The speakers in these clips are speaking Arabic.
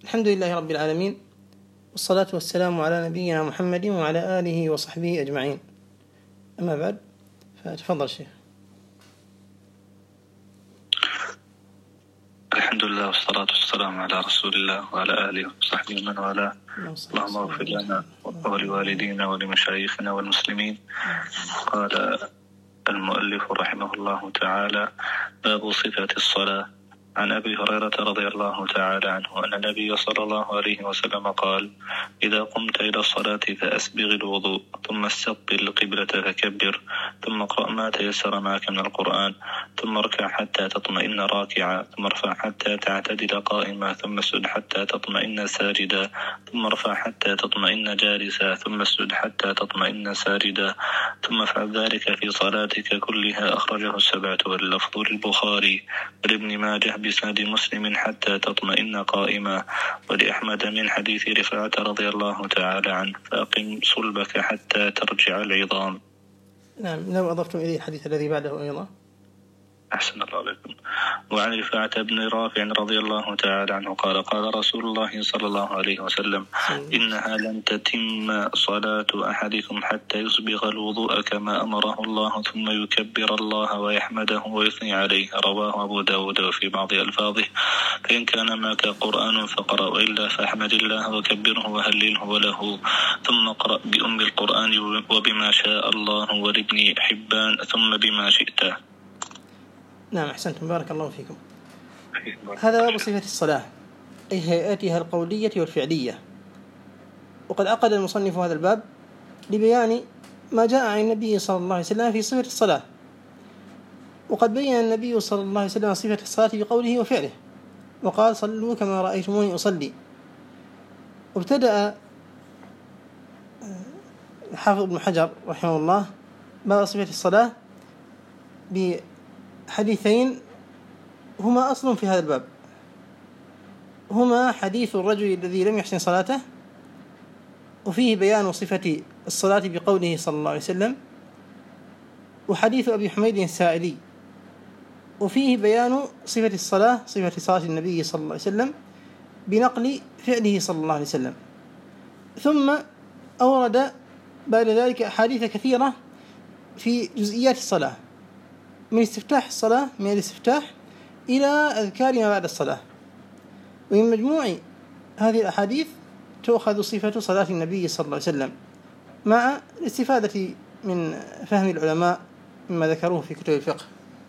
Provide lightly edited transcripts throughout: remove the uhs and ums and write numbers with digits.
الحمد لله رب العالمين، والصلاة والسلام على نبينا محمد وعلى آله وصحبه أجمعين. أما بعد، فتفضل شيخ. الحمد لله والصلاة والسلام على رسول الله وعلى آله وصحبه ومن والاه. اللهم اغفر لنا ولوالدينا ولمشايخنا والمسلمين. قال المؤلف رحمه الله تعالى: باب صفة الصلاة. عن أبي هريرة رضي الله تعالى عنه أن النبي صلى الله عليه وسلم قال: إذا قمت إلى الصلاة فأسبغ الوضوء، ثم استقبل القبلة فكبر، ثم اقرأ ما تيسر معك من القرآن، ثم اركع حتى تطمئن راكعا، ثم ارفع حتى تعتدل قائما، ثم اسجد حتى تطمئن ساجدا، ثم ارفع حتى تطمئن جالسا، ثم اسجد حتى تطمئن ساجدا، ثم افعل ذلك في صلاتك كلها. أخرجه السبعة واللفظ للبخاري ولابن ماجه بسند مسلم حتى تطمئن قائما، ولأحمد من حديث رفاعة رضي الله تعالى عنه: فأقم صلبك حتى ترجع العظام. نعم، لو أضفتم إليه الحديث الذي بعده أيضا. أحسن الله عليكم. وعن رفاعة بن رافع رضي الله تعالى عنه قال: قال رسول الله صلى الله عليه وسلم: إنها لن تتم صلاة أحدكم حتى يسبغ الوضوء كما أمره الله، ثم يكبر الله ويحمده ويثني عليه. رواه أبو داود. وفي بعض ألفاظه: فإن كان معك قرآن فقرأ، وإلا فاحمد الله وكبره وهلله وله، ثم اقرأ بأم القرآن وبما شاء الله، ولابن حبان ثم بما شئت. نعم، أحسنتم، بارك الله فيكم. هذا باب صفة الصلاة، أي هيئاتها القولية والفعلية. وقد عقد المصنف هذا الباب لبيان ما جاء عن النبي صلى الله عليه وسلم في صفة الصلاة. وقد بين النبي صلى الله عليه وسلم صفة الصلاة بقوله وفعله، وقال: صلوا كما رأيتموني أصلي. وابتدأ الحافظ ابن حجر رحمه الله باب صفة الصلاة بحديثين هما أصل في هذا الباب، هما حديث الرجل الذي لم يحسن صلاته، وفيه بيان صفة الصلاة بقوله صلى الله عليه وسلم، وحديث أبي حميد السائلي، وفيه بيان صفة الصلاة، صفة صلاة النبي صلى الله عليه وسلم بنقل فعله صلى الله عليه وسلم. ثم أورد بعد ذلك أحاديث كثيرة في جزئيات الصلاة، من استفتاح الصلاة، من الاستفتاح إلى أذكار ما بعد الصلاة. ومن مجموع هذه الأحاديث تؤخذ صفة صلاة النبي صلى الله عليه وسلم، مع الاستفادة من فهم العلماء مما ذكروه في كتب الفقه.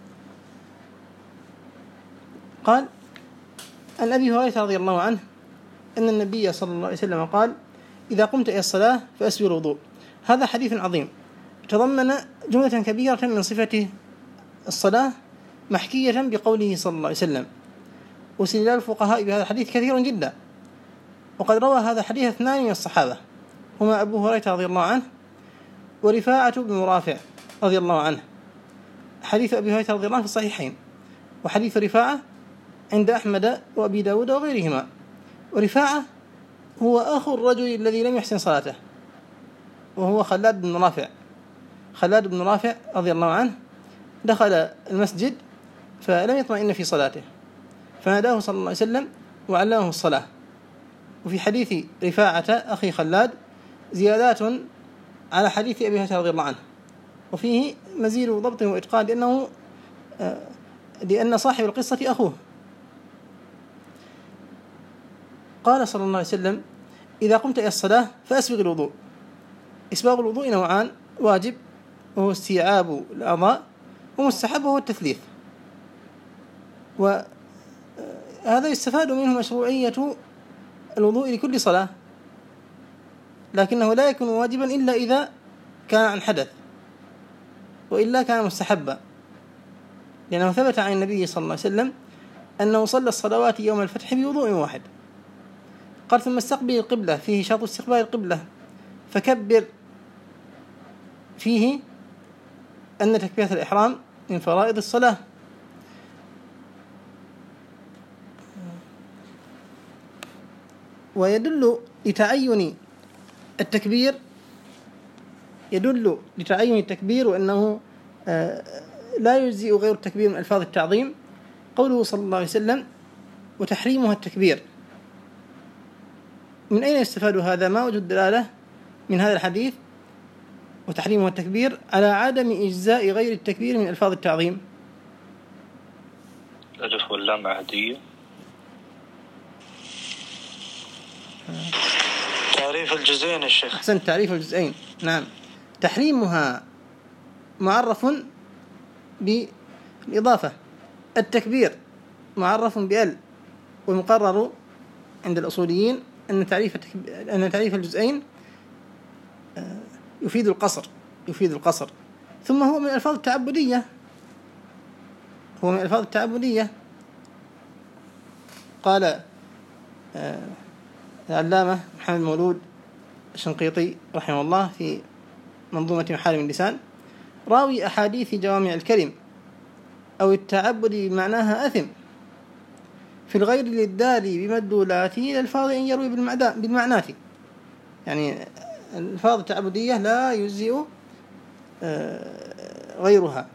قال عن أبي هريرة رضي الله عنه أن النبي صلى الله عليه وسلم قال: إذا قمت إلى الصلاة فأسبغ الوضوء. هذا حديث عظيم تضمن جملة كبيرة من صفة الصلاة محكية بقوله صلى الله عليه وسلم. واستدلال الفقهاء بهذا الحديث كثير جدا، وقد روى هذا الحديث 2 من الصحابة، هما أبو هريرة رضي الله عنه ورفاعة بن رافع رضي الله عنه. حديث أبي هريرة رضي الله عنه في الصحيحين، وحديث رفاعة عند أحمد وأبي داود وغيرهما. ورفاعة هو أخو الرجل الذي لم يحسن صلاته، وهو خلاد بن رافع. خلاد بن رافع رضي الله عنه دخل المسجد فلم يطمئن في صلاته، فناداه صلى الله عليه وسلم وعلمه الصلاة. وفي حديث رفاعة أخي خلاد زيادات على حديث أبي هريرة رضي الله عنه، وفيه مزيد ضبط وإتقان، لأن صاحب القصة أخوه. قال صلى الله عليه وسلم: إذا قمت إلى الصلاة فأسبغ الوضوء. إسباغ الوضوء نوعان: واجب وهو استيعاب الأعضاء، ومستحب وهو التثليث. وهذا يستفاد منه مشروعية الوضوء لكل صلاة، لكنه لا يكون واجبا إلا إذا كان عن حدث، وإلا كان مستحبا، لأنه ثبت عن النبي صلى الله عليه وسلم أنه صلى الصلوات يوم الفتح بوضوء واحد. قال: ثم استقبل القبلة، فيه شرط استقبال القبلة، فكبر، فيه أن تكبيرة الإحرام من فرائض الصلاة. ويدل لتعين التكبير وأنه لا يجزئ غير التكبير من ألفاظ التعظيم قوله صلى الله عليه وسلم: وتحريمها التكبير. من أين يستفاد هذا؟ ما وجه الدلالة من هذا الحديث وتحريمه التكبير على عدم إجزاء غير التكبير من ألفاظ التعظيم؟ الألف واللام عهدية. تعريف الجزئين الشيخ. أحسنت، تعريف الجزئين. نعم، تحريمها معرف بالإضافة، التكبير معرف بأل، ومقرر عند الأصوليين أن تعريف الجزئين يفيد القصر، ثم هو من الألفاظ التعبدية. قال العلامة محمد مولود الشنقيطي رحمه الله في منظومة محارم اللسان: راوي أحاديث جوامع الكلم أو التعبد بمعناها أثم في الغير للدال بمدلولاته للفاظ إن يروي بالمعنات. يعني الفاظ التعبدية لا يجزئ غيرها.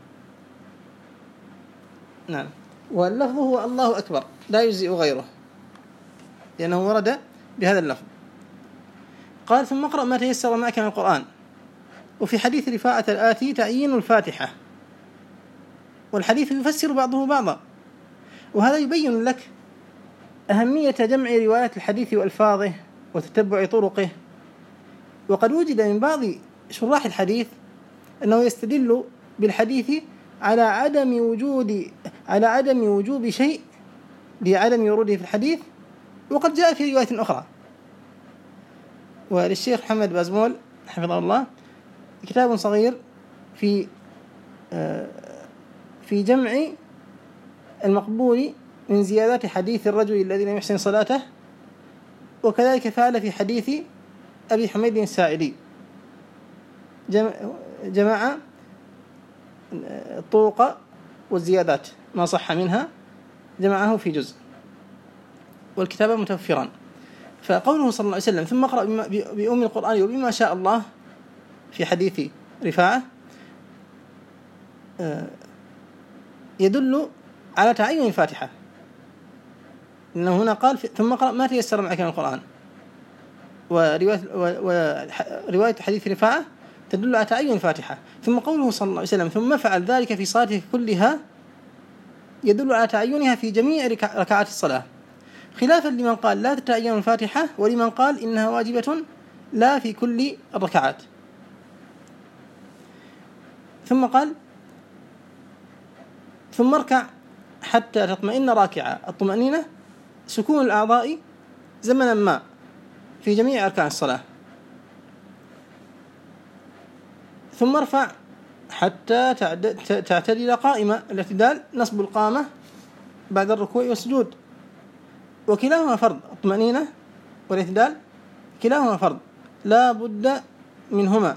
نعم، واللفظ هو الله أكبر، لا يجزئ غيره لأنه ورد بهذا اللفظ. قال: ثم اقرأ ما تيسر معك من القرآن. وفي حديث رفاعة الآتي تعيين الفاتحة، والحديث يفسر بعضه بعضا، وهذا يبين لك أهمية جمع روايات الحديث وألفاظه وتتبع طرقه. وقد وجد من بعض شراح الحديث أنه يستدل بالحديث على عدم وجوب شيء لعدم وروده في الحديث، وقد جاء في رواية أخرى. وللشيخ محمد بازمول حفظه الله كتاب صغير في جمع المقبول من زيادات حديث الرجل الذي لم يحسن صلاته، وكذلك فعل في حديث أبي حميد الساعدي، جمع الطرق والزيادات ما صح منها جمعه في جزء، والكتاب متوفران. فقوله صلى الله عليه وسلم: ثم اقرأ بأم القرآن وبما شاء الله في حديث رفاعة، يدل على تعين الفاتحة، إنه هنا قال: ثم اقرأ ما تيسر معك من القرآن. ورواية حديث رفاعة تدل على تعين الفاتحة. ثم قوله صلى الله عليه وسلم: ثم فعل ذلك في صلاته كلها، يدل على تعينها في جميع ركعات الصلاة، خلافا لمن قال لا تتعين الفاتحة، ولمن قال إنها واجبة لا في كل الركعات. ثم قال: ثم اركع حتى تطمئن راكعا. الطمأنينة سكون الأعضاء زمنا ما في جميع أركان الصلاة. ثم ارفع حتى تعتدل قائمة. الاعتدال نصب القامة بعد الركوع والسجود، وكلاهما فرض. الطمأنينة والاعتدال كلاهما فرض لا بد منهما.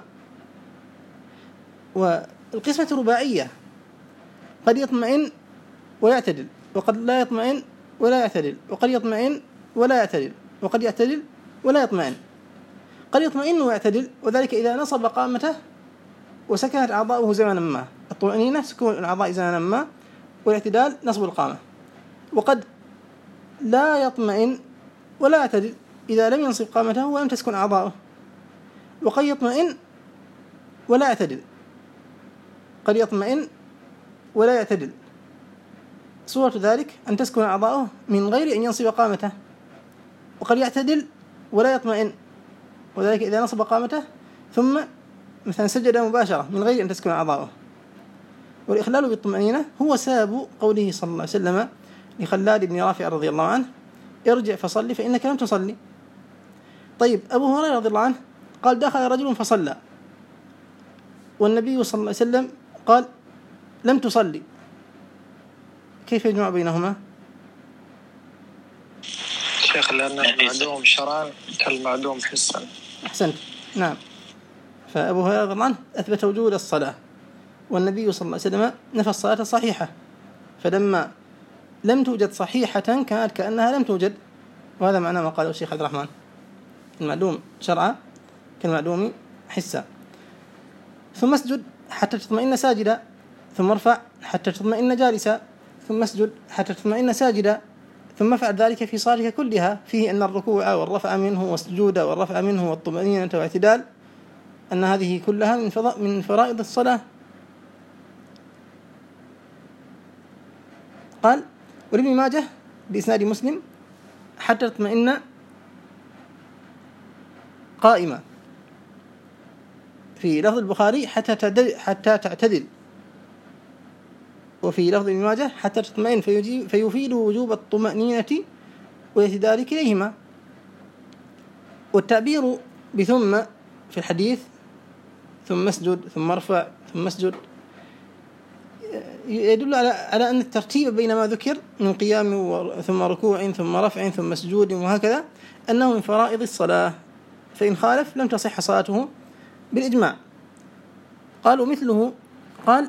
والقسمة رباعية، قد يطمئن ويعتدل، وقد لا يطمئن ولا يعتدل، وقد يطمئن ولا يعتدل، وقد يعتدل ولا يطمئن. قد يطمئن ويعتدل، وذلك إذا نصب قامته وسكنت أعضاؤه زمانا ما. الطمأنينة سكون الأعضاء زمانا ما، والاعتدال نصب القامة. وقد لا يطمئن ولا يعتدل إذا لم ينصب قامته ولم تسكن أعضاؤه. وقد يطمئن ولا يعتدل، قد يطمئن ولا يعتدل. صورة ذلك أن تسكن أعضاؤه من غير أن ينصب قامته. وقد يعتدل ولا يطمئن، وذلك إذا نصب قامته ثم مثلا سجد مباشرة من غير أن تسكن أعضاؤه. والإخلال بالطمأنينة هو سبب قوله صلى الله عليه وسلم لخلاد بن رافع رضي الله عنه: ارجع فصلي فإنك لم تصلي. طيب، أبو هريرة رضي الله عنه قال: دخل رجل فصلى، والنبي صلى الله عليه وسلم قال: لم تصلي. كيف يجمع بينهما؟ شيخ، لأن المعلوم شرعا كالمعلوم حسا. أحسنت، نعم. فأبو هريرة رضي الله عنه أثبت وجود الصلاة، والنبي صلى الله عليه وسلم نفى الصلاة صحيحة، فلما لم توجد صحيحة كانت كأنها لم توجد. وهذا معنى ما قاله الشيخ عبد الرحمن: المعلوم شرعا كالمعلوم حسا. ثم اسجد حتى تطمئن ساجدا، ثم ارفع حتى تطمئن جالسا، ثم اسجد حتى تطمئن ساجدا، ثم فعل ذلك في صلاته كلها، فيه أن الركوع والرفع منه والسجود والرفع منه والطمأنينة والاعتدال أن هذه كلها من فرائض الصلاة. قال: ولابن ماجه بإسناد مسلم: حتى تطمئن قائمة. في لفظ البخاري: حتى تعتدل. وفي لفظ ابن ماجه: حتى تطمئن، فيفيد وجوب الطمأنينة والاعتدال كليهما. والتعبير بثم في الحديث: ثم اسجد ثم ارفع ثم اسجد، يدل على أن الترتيب بين ما ذكر من قيام ثم ركوع ثم رفع ثم سجود وهكذا أنه من فرائض الصلاة، فإن خالف لم تصح صلاته بالإجماع. قال: ومثله قال: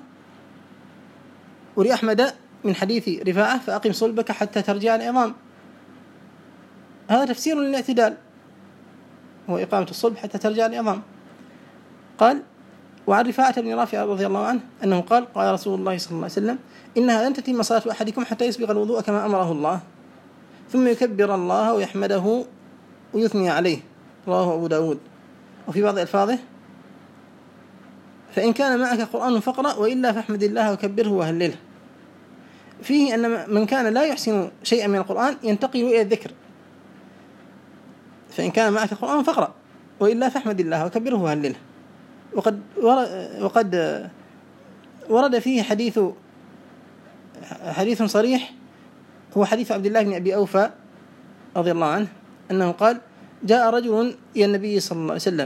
ولأحمد من حديث رفاعة: فأقم صلبك حتى ترجع العظام. هذا تفسير للاعتدال، هو إقامة الصلب حتى ترجع العظام. قال: وعن رفاعة بن رافع رضي الله عنه أنه قال: قال رسول الله صلى الله عليه وسلم: إنها لن تتم صلاة أحدكم حتى يسبغ الوضوء كما أمره الله، ثم يكبر الله ويحمده ويثني عليه. رواه أبو داود. وفي بعض ألفاظه: فإن كان معك قرآن فاقرأ، وإلا فاحمد الله وكبره وهلله. فيه أن من كان لا يحسن شيئا من القرآن ينتقل إلى الذكر، فإن كان معك قرآن فاقرأ، وإلا فاحمد الله وكبره وهلله. وقد ورد فيه حديث صريح، هو حديث عبد الله بن أبي أوفى رضي الله عنه أنه قال: جاء رجل إلى النبي صلى الله عليه وسلم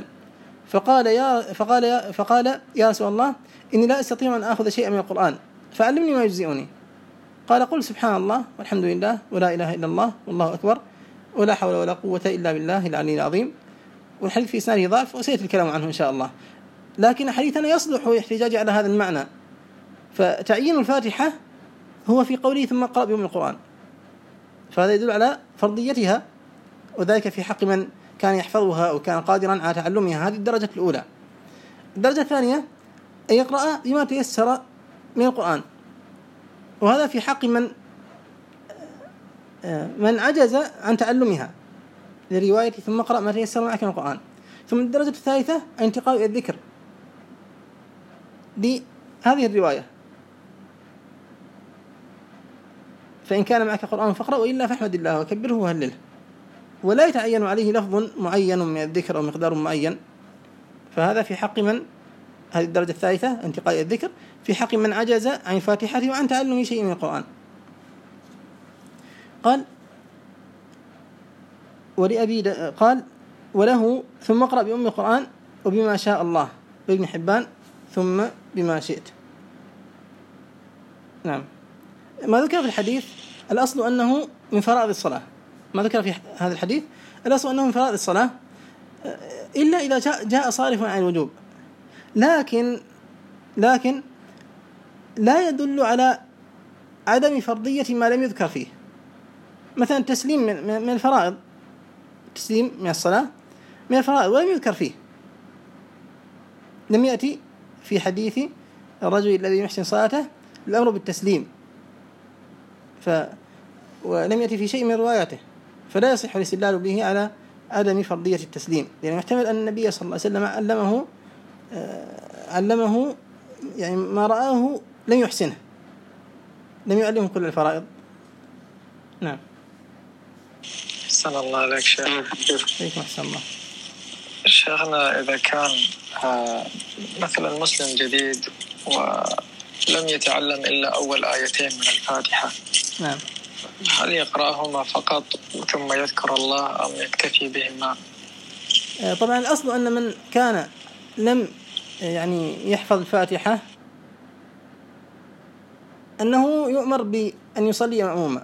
فقال: يا رسول الله، إني لا أستطيع أن آخذ شيئا من القرآن، فعلمني ما يجزئني. قال: قل سبحان الله والحمد لله ولا إله إلا الله والله أكبر ولا حول ولا قوة إلا بالله العلي العظيم. والحديث في إسناده ضعف وسيأتي الكلام عنه إن شاء الله، لكن حديثنا يصلح احتجاج على هذا المعنى. فتعيين الفاتحة هو في قوله: ثم اقرأ بأم القرآن، فهذا يدل على فرضيتها، وذلك في حق من كان يحفظها أو كان قادرا على تعلمها. هذه الدرجة الأولى. الدرجة الثانية أن يقرأ بما تيسر من القرآن، وهذا في حق من عجز عن تعلمها، لرواية: ثم اقرأ ما تيسر معك من القرآن. ثم الدرجة الثالثة انتقال إلى الذكر، دي هذه الرواية: فإن كان معك قرآن فاقرأ، وإلا فاحمد الله وكبره وهلله. ولا يتعين عليه لفظ معين من الذكر أو مقدار معين، فهذا في حق من، هذه الدرجة الثالثة انتقال إلى الذكر، في حق من عجز عن فاتحته وعن تعلم شيء من القرآن. قال: قال: وله ثم اقرأ بأم القرآن وبما شاء الله، وابن حبان ثم بما شئت. نعم. ما ذكر في الحديث الأصل أنه من فرائض الصلاة، ما ذكر في هذا الحديث الأصل أنه من فرائض الصلاة، إلا إذا جاء صارفا عن الوجوب، لكن لا يدل على عدم فرضية ما لم يذكر فيه. مثلا التسليم من الفرائض، التسليم من الصلاة من الفرائض ولم يذكر فيه، لم يأتي في حديث الرجل الذي يحسن صلاته الأمر بالتسليم، ولم يأتي في شيء من رواياته، فلا يصح الاستدلال به على عدم فرضية التسليم، لأنه يحتمل أن النبي صلى الله عليه وسلم علمه يعني ما رآه لم يحسنه، لم يعلمه كل الفرائض. نعم. أحسن الله عليك شيخ. عليكم أحسن الله. شيخنا، إذا كان مثلا مسلم جديد ولم يتعلم إلا أول آيتين من الفاتحة، نعم، هل يقرأهما فقط ثم يذكر الله أم يكتفي بهما؟ طبعا الأصل أن من كان لم يعني يحفظ الفاتحة أنه يؤمر بأن يصلي مأموما،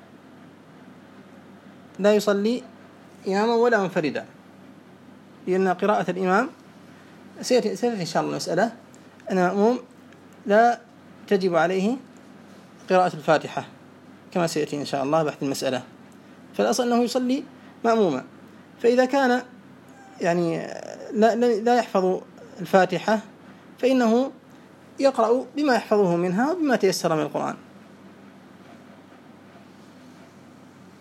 لا يصلي إماما ولا منفردا، لأن قراءة الإمام سيأتي إن شاء الله المسألة أن المأموم لا تجب عليه قراءة الفاتحة كما سيأتي إن شاء الله بحث المسألة. فالأصل أنه يصلي مأموما، فإذا كان يعني لا يحفظ الفاتحة فإنه يقرأ بما يحفظه منها وبما تيسر من القرآن.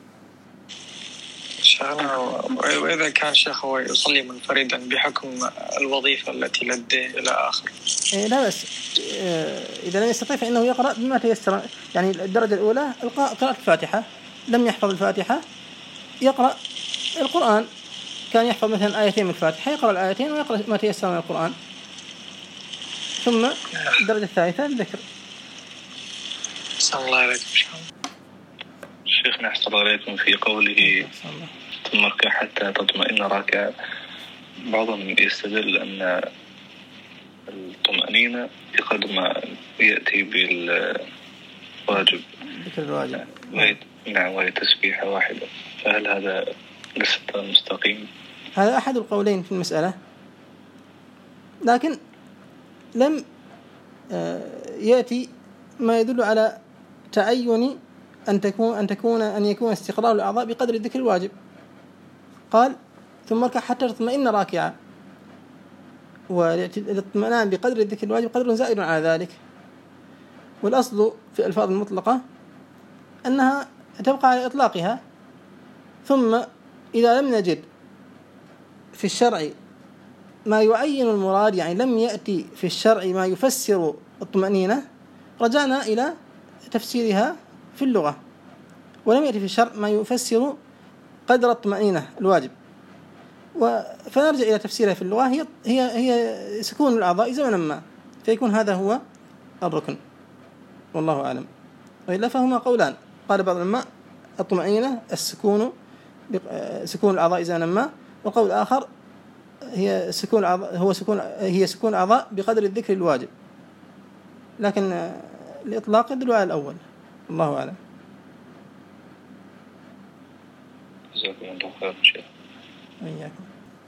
شيخنا. وإذا كان شيخ هو يصلي منفردا بحكم الوظيفة التي لديه إلى آخر. لا بس إذا لم يستطيع فإنه يقرأ بما تيسر. يعني الدرجة الأولى قراءة الفاتحة، لم يحفظ الفاتحة يقرأ القرآن، كان يحفظ مثلا آيتين من الفاتحة يقرأ الآيتين ويقرأ ما تيسر من القرآن. ثم الدرجة الثالثة الذكر. صلى الله عليكم. شيخنا أحسن عليكم في قوله ثم اركع حتى تطمئن راكعا، بعضهم يستدل أن الطمأنينة بقدر ما يأتي بالواجب ذكر الواجب. نعم، وهي تسبيحة واحدة، فهل هذا ليس مستقيم؟ هذا أحد القولين في المسألة، لكن لم يأتي ما يدل على تعين أن يكون استقرار الأعضاء بقدر الذكر الواجب. قال ثم اركع حتى تطمئن راكعا، والاطمئنان بقدر الذكر الواجب قدر زائد على ذلك. والأصل في الألفاظ المطلقة أنها تبقى على إطلاقها، ثم إذا لم نجد في الشرع ما يعين المراد، يعني لم يأتي في الشرع ما يفسر الطمأنينة، رجعنا إلى تفسيرها في اللغة، ولم يأتي في الشرع ما يفسر قدر الطمأنينة الواجب، فنرجع إلى تفسيرها في اللغة هي سكون الأعضاء زمنا ما، فيكون هذا هو الركن، والله أعلم. وإلا فهما قولان، قال بعض العلماء الطمأنينة سكون الأعضاء زمنا ما، وقول آخر هي سكون الأعضاء بقدر الذكر الواجب، لكن الإطلاق يدل على الأول، الله أعلم. جزاكم الله خير شيخ. وإياكم.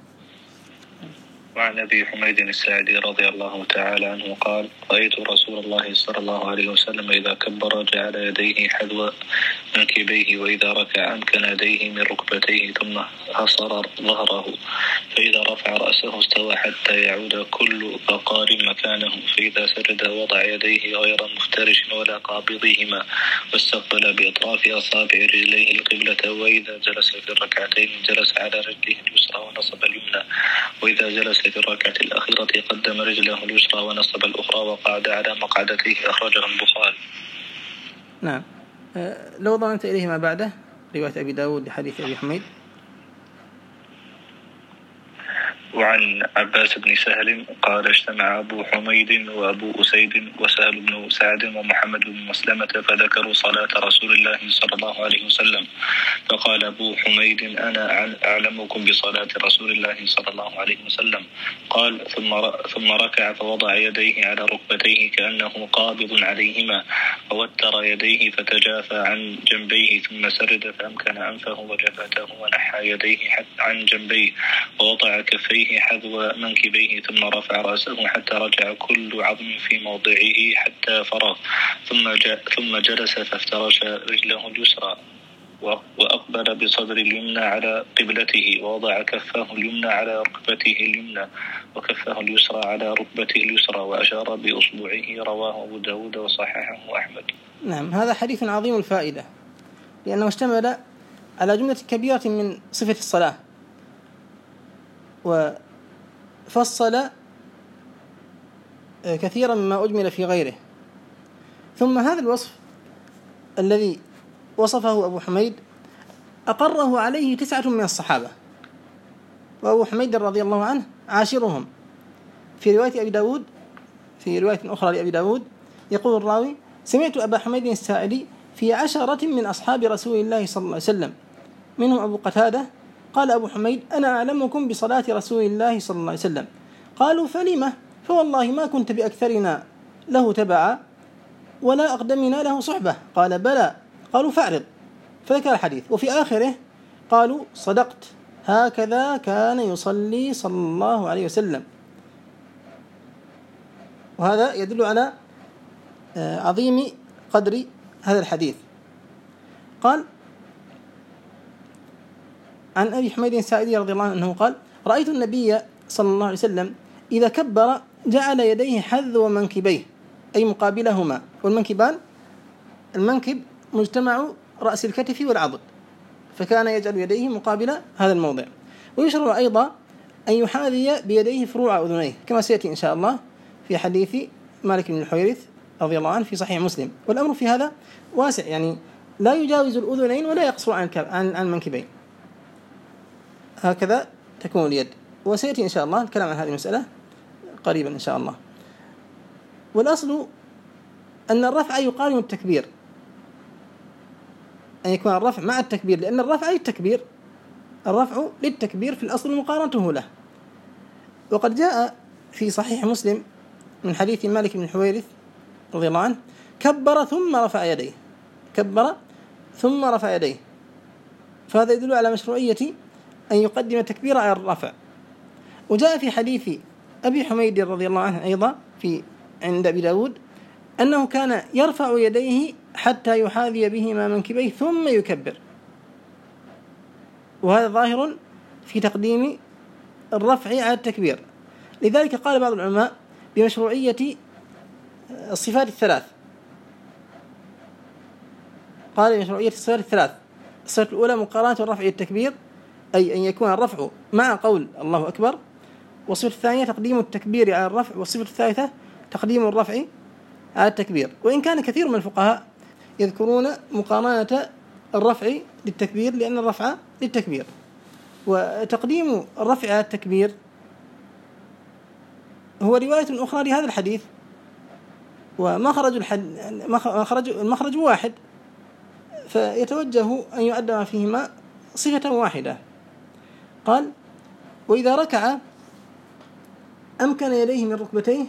وعن أبي حميد الساعدي رضي الله تعالى عنه قال: رأيت رسول الله صلى الله عليه وسلم إذا كبر جعل يديه حذو منكبيه، وإذا ركع أمكن يديه من ركبتيه ثم حصر ظهره، فإذا رفع رأسه استوى حتى يعود كل فقار مكانه، فإذا سجد وضع يديه غير مفترش ولا قابضهما، واستقبل بأطراف أصابع رجليه القبلة، وإذا جلس في الركعتين جلس على رجله اليسرى ونصب اليمنى، وإذا جلس في الركعة الأخيرة قدم رجله اليسرى ونصب الأخرى وقعد على مقعدته، أخرجه البخاري. نعم. لو ضمنت إليه ما بعده رواية أبي داود لحديث أبي حميد. وعن عباس بن سهل قال: اجتمع أبو حميد وأبو أسيد وسهل بن سعد ومحمد بن مسلمة فذكروا صلاة رسول الله صلى الله عليه وسلم، فقال أبو حميد: أنا أعلمكم بصلاة رسول الله صلى الله عليه وسلم. قال: ثم ركع فوضع يديه على ركبتيه كأنه قابض عليهما، ووتر يديه فتجافى عن جنبيه، ثم سرد فأمكن أنفه وجبهته ونحى يديه عن جنبيه، ووضع كفيه حذو منكبيه، ثم رفع رأسه حتى رجع كل عظم في موضعه حتى فرغ، ثم جلس فافترش رجله اليسرى، وأقبل بصدر اليمنى على قبلته، ووضع كفه اليمنى على ركبته اليمنى وكفه اليسرى على ركبته اليسرى، وأشار بأصبعه. رواه أبو داود وصححه أحمد. نعم، هذا حديث عظيم الفائدة، لأنه اشتمل على جملة كبيرة من صفة الصلاة، وفصل كثيرا مما أجمل في غيره. ثم هذا الوصف الذي وصفه أبو حميد أقره عليه 9 من الصحابة، وأبو حميد رضي الله عنه عاشرهم. في رواية أبي داود، في رواية أخرى لأبي داود، يقول الراوي: سمعت أبا حميد الساعدي في 10 من أصحاب رسول الله صلى الله عليه وسلم، منهم أبو قتادة. قال أبو حميد: أنا أعلمكم بصلاة رسول الله صلى الله عليه وسلم. قالوا: فلما؟ فوالله ما كنت بأكثرنا له تبعا ولا أقدمنا له صحبة. قال: بلى. قالوا: فاعرض. فذكر الحديث، وفي آخره قالوا: صدقت، هكذا كان يصلي صلى الله عليه وسلم. وهذا يدل على عظيم قدر هذا الحديث. قال عن أبي حميد الساعدي رضي الله عنه أنه قال: رأيت النبي صلى الله عليه وسلم إذا كبر جعل يديه حذو منكبيه، أي مقابلهما، والمنكبان المنكب مجتمع رأس الكتف والعضد، فكان يجعل يديه مقابل هذا الموضع. ويشرع أيضا أن يحاذي بيديه فروع أذنيه كما سيأتي إن شاء الله في حديث مالك بن الحويرث رضي الله عنه في صحيح مسلم. والأمر في هذا واسع، يعني لا يجاوز الأذنين ولا يقصر عن المنكبين، هكذا تكون اليد. وسيأتي إن شاء الله الكلام عن هذه المسألة قريبا إن شاء الله. والأصل أن الرفع يقارن التكبير، أن يكون الرفع مع التكبير، لأن الرفع للتكبير، الرفع للتكبير في الأصل مقارنته له. وقد جاء في صحيح مسلم من حديث مالك بن الحويرث رضي الله عنه: كبر ثم رفع يديه، كبر ثم رفع يديه. فهذا يدل على مشروعية أن يقدم التكبير على الرفع. وجاء في حديث أبي حميد رضي الله عنه أيضا عند أبي داود أنه كان يرفع يديه حتى يحاذي بهما منكبيه ثم يكبر، وهذا ظاهر في تقديم الرفع على التكبير. لذلك قال بعض العلماء بمشروعية الصفات الثلاث، قال بمشروعية الصفات الثلاث: الصفة الأولى مقارنة الرفع التكبير، أي أن يكون الرفع مع قول الله أكبر، والصفة الثانية تقديم التكبير على الرفع، والصفة الثالثة تقديم الرفع على التكبير. وإن كان كثير من الفقهاء يذكرون مقارنة الرفع للتكبير لأن الرفع للتكبير، وتقديم الرفع على التكبير هو رواية أخرى لهذا الحديث، المخرج واحد، فيتوجه أن يؤدى فيهما صفة واحدة. قال: وإذا ركع أمكن يديه من ركبتيه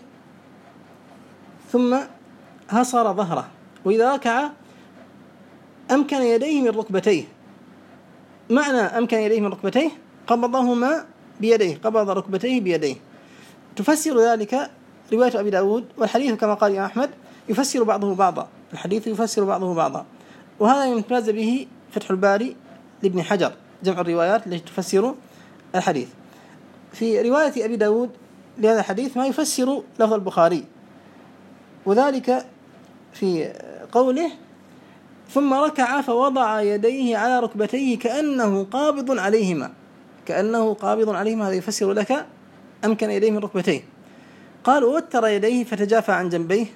ثم هصر ظهره. وإذا ركع أمكن يديه من ركبتيه، معنى أمكن يديه من ركبتيه قبضهما بيديه، قبض ركبتيه بيديه. تفسر ذلك رواية أبي داود، والحديث كما قال الإمام أحمد يفسر بعضه بعضا، الحديث يفسر بعضه بعضا. وهذا يمتاز به فتح الباري لابن حجر، جمع الروايات التي تفسر الحديث. في رواية أبي داود لهذا الحديث ما يفسر لفظ البخاري، وذلك في قوله: ثم ركع فوضع يديه على ركبتيه كأنه قابض عليهما، كأنه قابض عليهما، هذا يفسر لك أمكن يديه من ركبتيه. قال: ووتر يديه فتجافى عن جنبيه،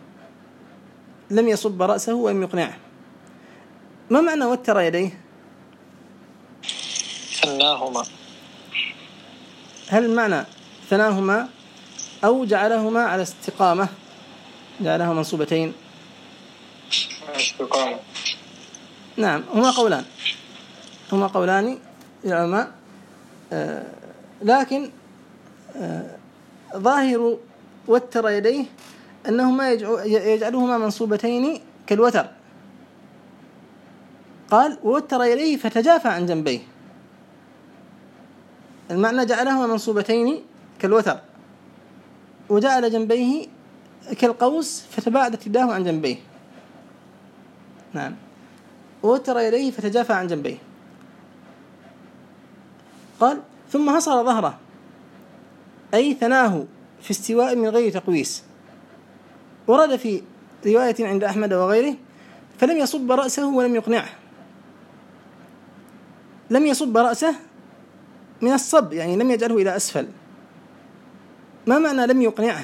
لم يصب رأسه ولم يقنعه. ما معنى وتر يديه؟ ثناهما. هل المعنى ثناهما أو جعلهما على استقامة، جعلهما منصوبتين؟ استقامة. نعم، هما قولان للعلماء، لكن ظاهر وتر يديه أنهما يجعلهما منصوبتين كالوتر. قال: ووتر يديه فتجافى عن جنبيه، المعنى جعلهما منصوبتين كالوتر، وجعل جنبيه كالقوس فتباعدت يداه عن جنبيه. نعم، ووتر يديه فتجافى عن جنبيه. قال: ثم هصر ظهره، أي ثناه في استواء من غير تقويس. ورد في رواية عند أحمد وغيره: فلم يصب رأسه ولم يقنعه. لم يصب رأسه من الصب، يعني لم يجعله إلى أسفل. ما معنى لم يقنعه؟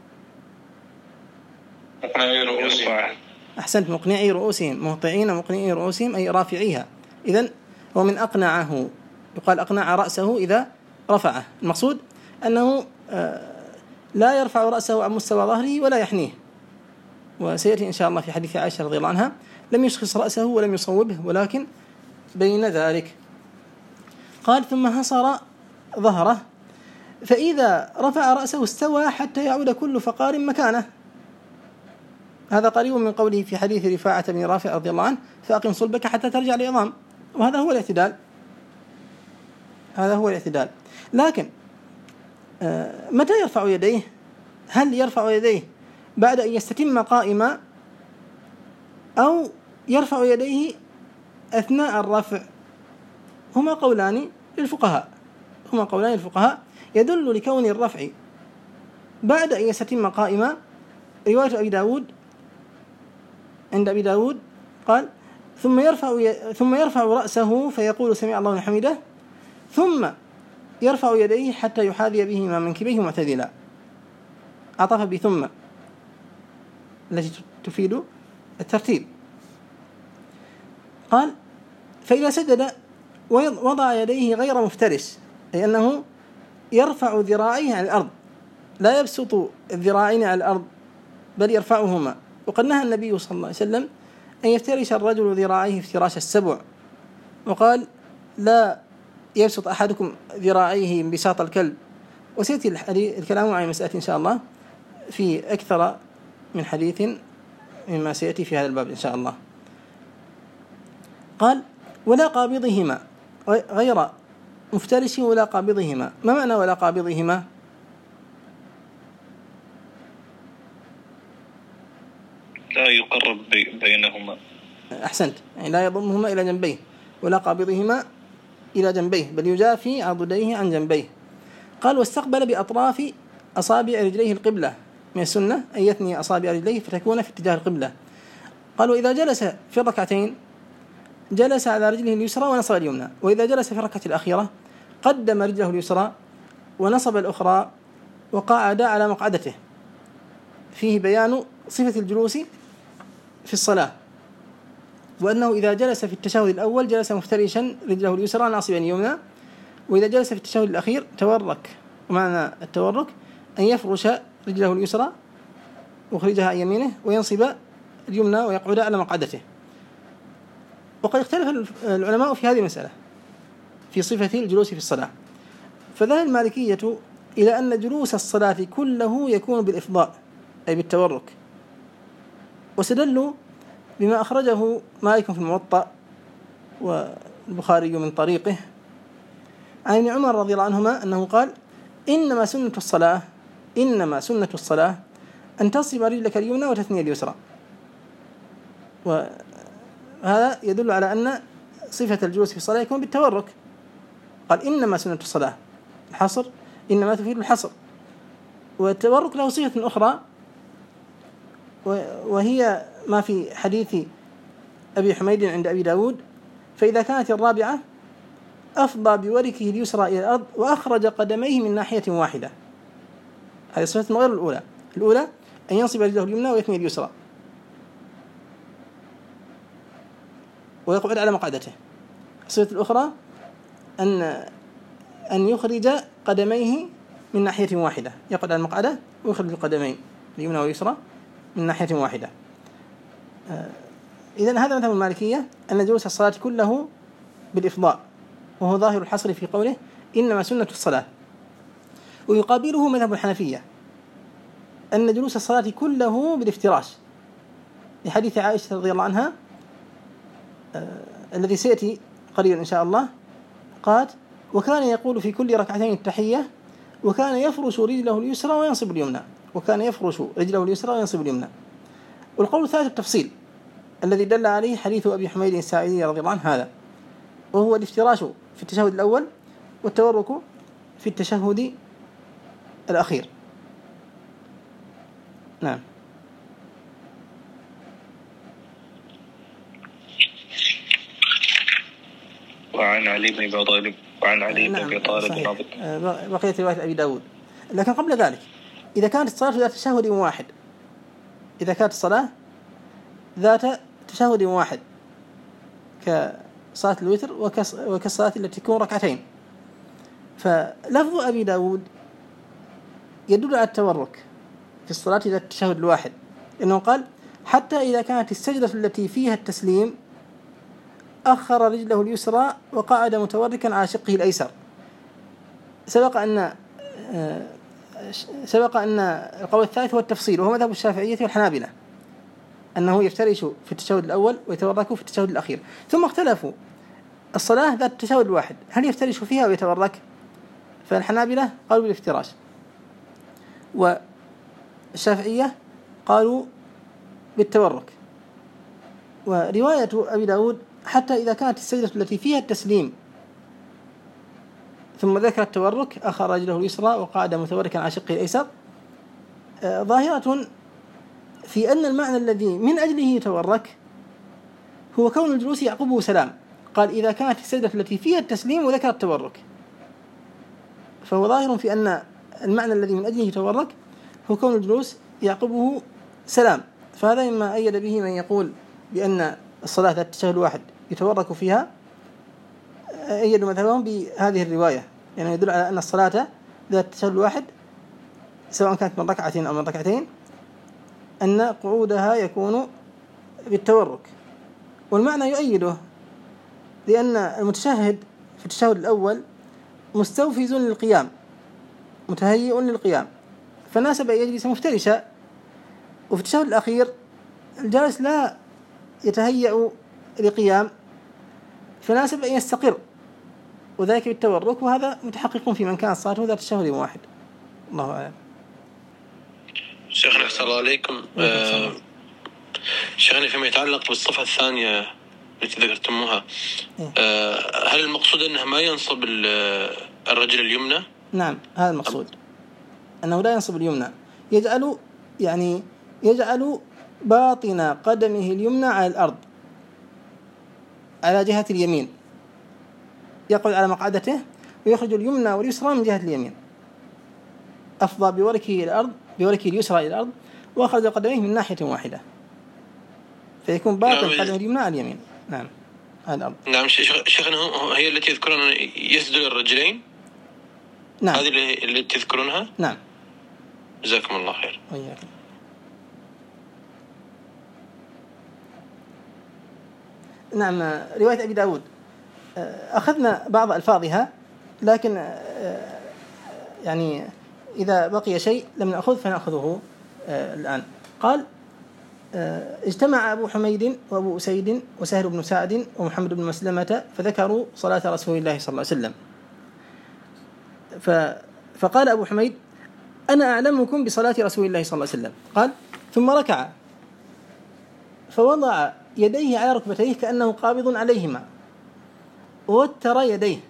مقنعي رؤوسهم. أحسنت، مقنعي رؤوسهم، مهطعين مقنعي رؤوسهم أي رافعيها. إذن هو من أقنعه، يقال أقنع رأسه إذا رفعه. المقصود أنه لا يرفع رأسه عن مستوى ظهره ولا يحنيه، وسيأتي إن شاء الله في حديث عائشة رضي الله عنها: لم يشخص رأسه ولم يصوبه ولكن بين ذلك. قال: ثم هصر ظهره، فإذا رفع رأسه استوى حتى يعود كل فقار مكانه. هذا قريب من قوله في حديث رفاعة بن رافع رضي الله عنه: فأقم صلبك حتى ترجع العظام. وهذا هو الاعتدال، هذا هو الاعتدال. لكن متى يرفع يديه؟ هل يرفع يديه بعد أن يستتم قائما، أو يرفع يديه أثناء الرفع؟ هما قولان للفقهاء، يدل لكون الرفع بعد أن يستتم قائما رواية أبي داود، عند أبي داود قال: ثم يرفع رأسه فيقول سمع الله لمن حمده، ثم يرفع يديه حتى يحاذي بهما منكبيه معتدلا. عطف بثم التي تفيد الترتيب. قال: فإذا سجد وضع يديه غير مفترس، أي أنه يرفع ذراعيه عن الأرض، لا يبسط الذراعين على الأرض بل يرفعهما. وقد نهى النبي صلى الله عليه وسلم أن يفترش الرجل ذراعيه افتراش السبع، وقال: لا يبسط أحدكم ذراعيه انبساط الكلب. وسيأتي الكلام عن مسألة إن شاء الله في أكثر من حديث مما سيأتي في هذا الباب إن شاء الله. قال: ولا قابضهما، غير مفترش ولا قابضهما. ما معنى ولا قابضهما؟ لا يقرب بينهما. أحسنت، يعني لا يضمهما إلى جنبيه، ولا قابضهما إلى جنبيه، بل يجافي عضديه عن جنبيه. قال: واستقبل بأطراف أصابع رجليه القبلة. من السنة أن يثني أصابع رجليه فتكون في اتجاه القبلة. قال: وإذا جلس في الركعتين جلس على رجله اليسرى ونصب اليمنى، وإذا جلس في الركعة الأخيرة قدم رجله اليسرى ونصب الأخرى وقعد على مقعدته. فيه بيان صفة الجلوس في الصلاة، وأنه إذا جلس في التشهد الأول جلس مفترشا رجله اليسرى ناصبا اليمنى، وإذا جلس في التشهد الأخير تورك. ومعنى التورك أن يفرش رجله اليسرى ويخرجها عن يمينه وينصب اليمنى ويقعد على مقعدته. وقد اختلف العلماء في هذه المسألة في صفة الجلوس في الصلاة، فذهب المالكية إلى أن جلوس الصلاة كله يكون بالإفضاء أي بالتورك، واستدلوا بما أخرجه مالك في الموطأ والبخاري من طريقه عن ابن عمر رضي الله عنهما أنه قال: إنما سنة الصلاة أن تصب رجلك اليمنى وتثني اليسرى. وهذا يدل على أن صفة الجلوس في الصلاة يكون بالتورك. قال: إنما سنة الصلاة، الحصر إنما تفيد الحصر. والتورك له صفة أخرى، وهي ما في حديث أبي حميد عند أبي داود: فإذا كانت الرابعة أفضى بوركه اليسرى إلى الأرض وأخرج قدميه من ناحية واحدة. هذه صفة غير الأولى. الأولى أن ينصب رجله اليمنى ويثني اليسرى ويقعد على مقعدته. الصفة الأخرى أن يخرج قدميه من ناحية واحدة، يقعد على المقعدة ويخرج القدمين اليمنى واليسرى من ناحية واحدة. إذن هذا مذهب المالكية أن جلوس الصلاة كله بالإفضاء، وهو ظاهر الحصر في قوله إنما سنة الصلاة. ويقابله مذهب الحنفية أن جلوس الصلاة كله بالافتراش، لحديث عائشة رضي الله عنها الذي سيأتي قريبا إن شاء الله. قالت: وكان يقول في كل ركعتين التحية وكان يفرش رجله اليسرى وينصب اليمنى. وكان يفرش رجله اليسرى وينصب اليمنى. والقول الثالث التفصيل الذي دل عليه حديث أبي حميد الساعدي رضي الله عنه هذا، وهو الافتراش في التشهد الأول والتورك في التشهد الأخير. نعم. وعن علي بن أبي طالب بقية رواية أبي داود. لكن قبل ذلك، إذا كانت الصلاة ذات تشهد واحد، إذا كانت الصلاة ذات تشهد واحد كصلاة الوتر وكالصلاة التي تكون ركعتين، فلفظ أبي داود يدل على التورك في الصلاة ذات التشهد الواحد، إنه قال: حتى إذا كانت السجدة التي فيها التسليم أخر رجله اليسرى وقعد متوركا على شقه الأيسر. سبق أن القول الثالث هو التفصيل، وهو مذهب الشافعية والحنابلة، أنه يفترش في التشهد الأول ويتورك في التشهد الأخير. ثم اختلفوا: الصلاة ذات التشهد الواحد هل يفترش فيها ويتورك؟ فالحنابلة قالوا بالافتراش، والشافعية قالوا بالتورك. ورواية أبي داود: حتى إذا كانت السجدة التي فيها التسليم ثم ذكر التورك أخر رجله اليسرى وقعد متوركا على شقه الأيسر، ظاهرة في أن المعنى الذي من أجله يتورك هو كون الجلوس يعقبه سلام. قال إذا كانت السجدة التي فيها التسليم وذكر التبرك، فهو ظاهر في أن المعنى الذي من أجله يتبرك هو كون الجلوس يعقبه سلام. فهذا مما أيد به من يقول بأن الصلاة ذات التشهد الواحد يتبرك فيها، أيدوا مذهبهم بهذه الرواية، يعني يدل على أن الصلاة ذات التشهد الواحد سواء كانت من ركعتين أو من ركعتين أن قعودها يكون بالتورك. والمعنى يؤيده، لأن المتشهد في التشهد الأول مستوفز للقيام متهيئ للقيام، فناسب أن يجلس مفترشا. وفي التشهد الأخير الجالس لا يتهيأ لقيام، فناسب أن يستقر، وذلك بالتورك، وهذا متحقق في من كان صلاته ذات التشهد واحد. الله أعلم. شيخنا أحسن الله عليكم. شيخنا فيما يتعلق بالصفحة الثانية التي ذكرتموها، هل المقصود أنه ما ينصب الرجل اليمنى؟ نعم، هذا المقصود، أنه لا ينصب اليمنى، يجعل باطن قدمه اليمنى على الأرض على جهة اليمين، يقعد على مقعدته ويخرج اليمنى واليسرى من جهة اليمين، أفضى بوركه إلى الأرض، بوركه اليسرى إلى الأرض، وأخرج قدميه من ناحية واحدة، فيكون باطن قدمه اليمنى على اليمين. نعم، على الأرض. نعم شيخنا، هي التي يذكرون يسجد الرجلين. نعم، هذه اللي تذكرونها. نعم، جزاكم الله خير. وإياكم. نعم، رواية أبي داود أخذنا بعض ألفاظها، لكن يعني إذا بقي شيء لم نأخذ فنأخذه الآن. قال: اجتمع أبو حميد وأبو أسيد وسهل بن سعد ومحمد بن مسلمة فذكروا صلاة رسول الله صلى الله عليه وسلم، فقال أبو حميد: أنا أعلمكم بصلاة رسول الله صلى الله عليه وسلم. قال: ثم ركع فوضع يديه على ركبتيه كأنه قابض عليهما ووتر يديه.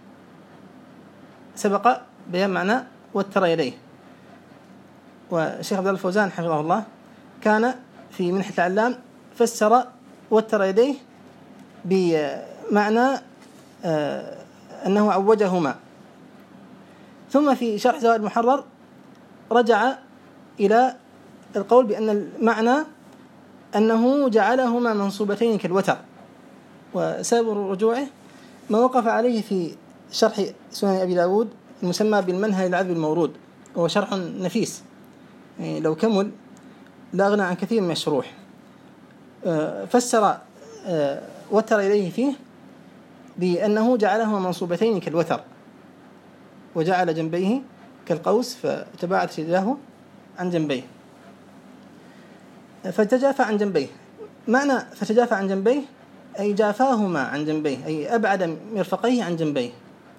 سبق بيان معنى وتر يديه. والشيخ عبد الله الفوزان حفظه الله كان في منحة العلام فسر وتر يديه بمعنى أنه عوجهما. ثم في شرح زوائد المحرر رجع إلى القول بأن المعنى أنه جعلهما منصوبتين كالوتر. وسبب رجوعه ما وقف عليه في شرح سنن أبي داود المسمى بالمنهل العذب المورود، وهو شرح نفيس، يعني لو كمل لا أغنى عن كثير من الشروح. فسر وتر إليه فيه بأنه جعلهما منصوبتين كالوتر، وجعل جنبيه كالقوس فتباعدت رجلاه عن جنبيه، فتجافى عن جنبيه. معنى فتجافى عن جنبيه أي جافاهما عن جنبيه، أي أبعد مرفقيه عن جنبيه.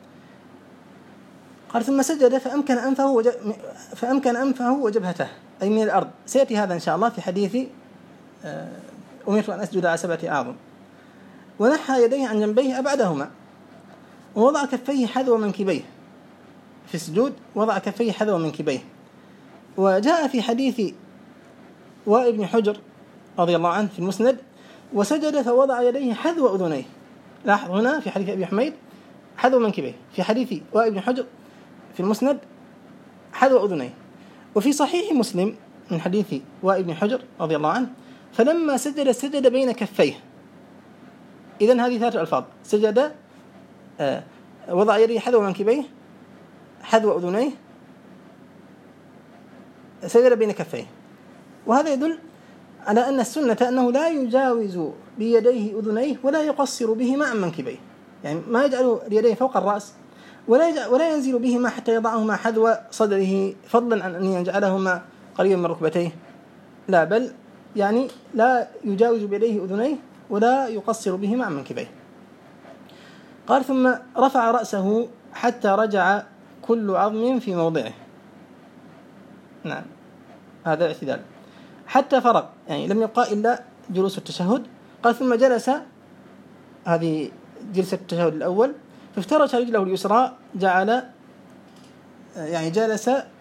قال: ثم سجد فأمكن أنفه وجبهته، أي من الأرض. سيأتي هذا إن شاء الله في حديث أمرت أن أسجد على 7 أعظم. ونحى يديه عن جنبيه أبعدهما، ووضع كفيه حذو منكبيه في السجود، وضع كفيه حذو منكبيه. وجاء في حديث وائل بن حجر رضي الله عنه في المسند: وسجد فوضع يديه حذو أذنيه. لاحظ هنا في حديث أبي حميد حذو منكبيه، في حديث وائل بن حجر في المسند حذو أذنيه. وفي صحيح مسلم من حديث وائل بن حجر رضي الله عنه: فلما سجد بين كفيه. إذن هذه 3 ألفاظ: سجد، وضع يديه حذو منكبيه، حذو أذنيه، سجد بين كفيه. وهذا يدل على أن السنة أنه لا يجاوز بيديه أذنيه ولا يقصر بهما عن منكبيه، يعني ما يجعل يديه فوق الرأس ولا ينزل بهما حتى يضعهما حذو صدره، فضلا عن أن يجعلهما قريبا من ركبتيه، لا، بل يعني لا يجاوز بيديه أذنيه ولا يقصر بهما عن منكبيه. قال: ثم رفع رأسه حتى رجع كل عظم في موضعه. نعم، هذا اعتدال حتى فرغ، يعني لم يبقى إلا جلوس التشهد. قال: ثم جلس، هذه جلسة التشهد الأول، فافترش رجله اليسرى،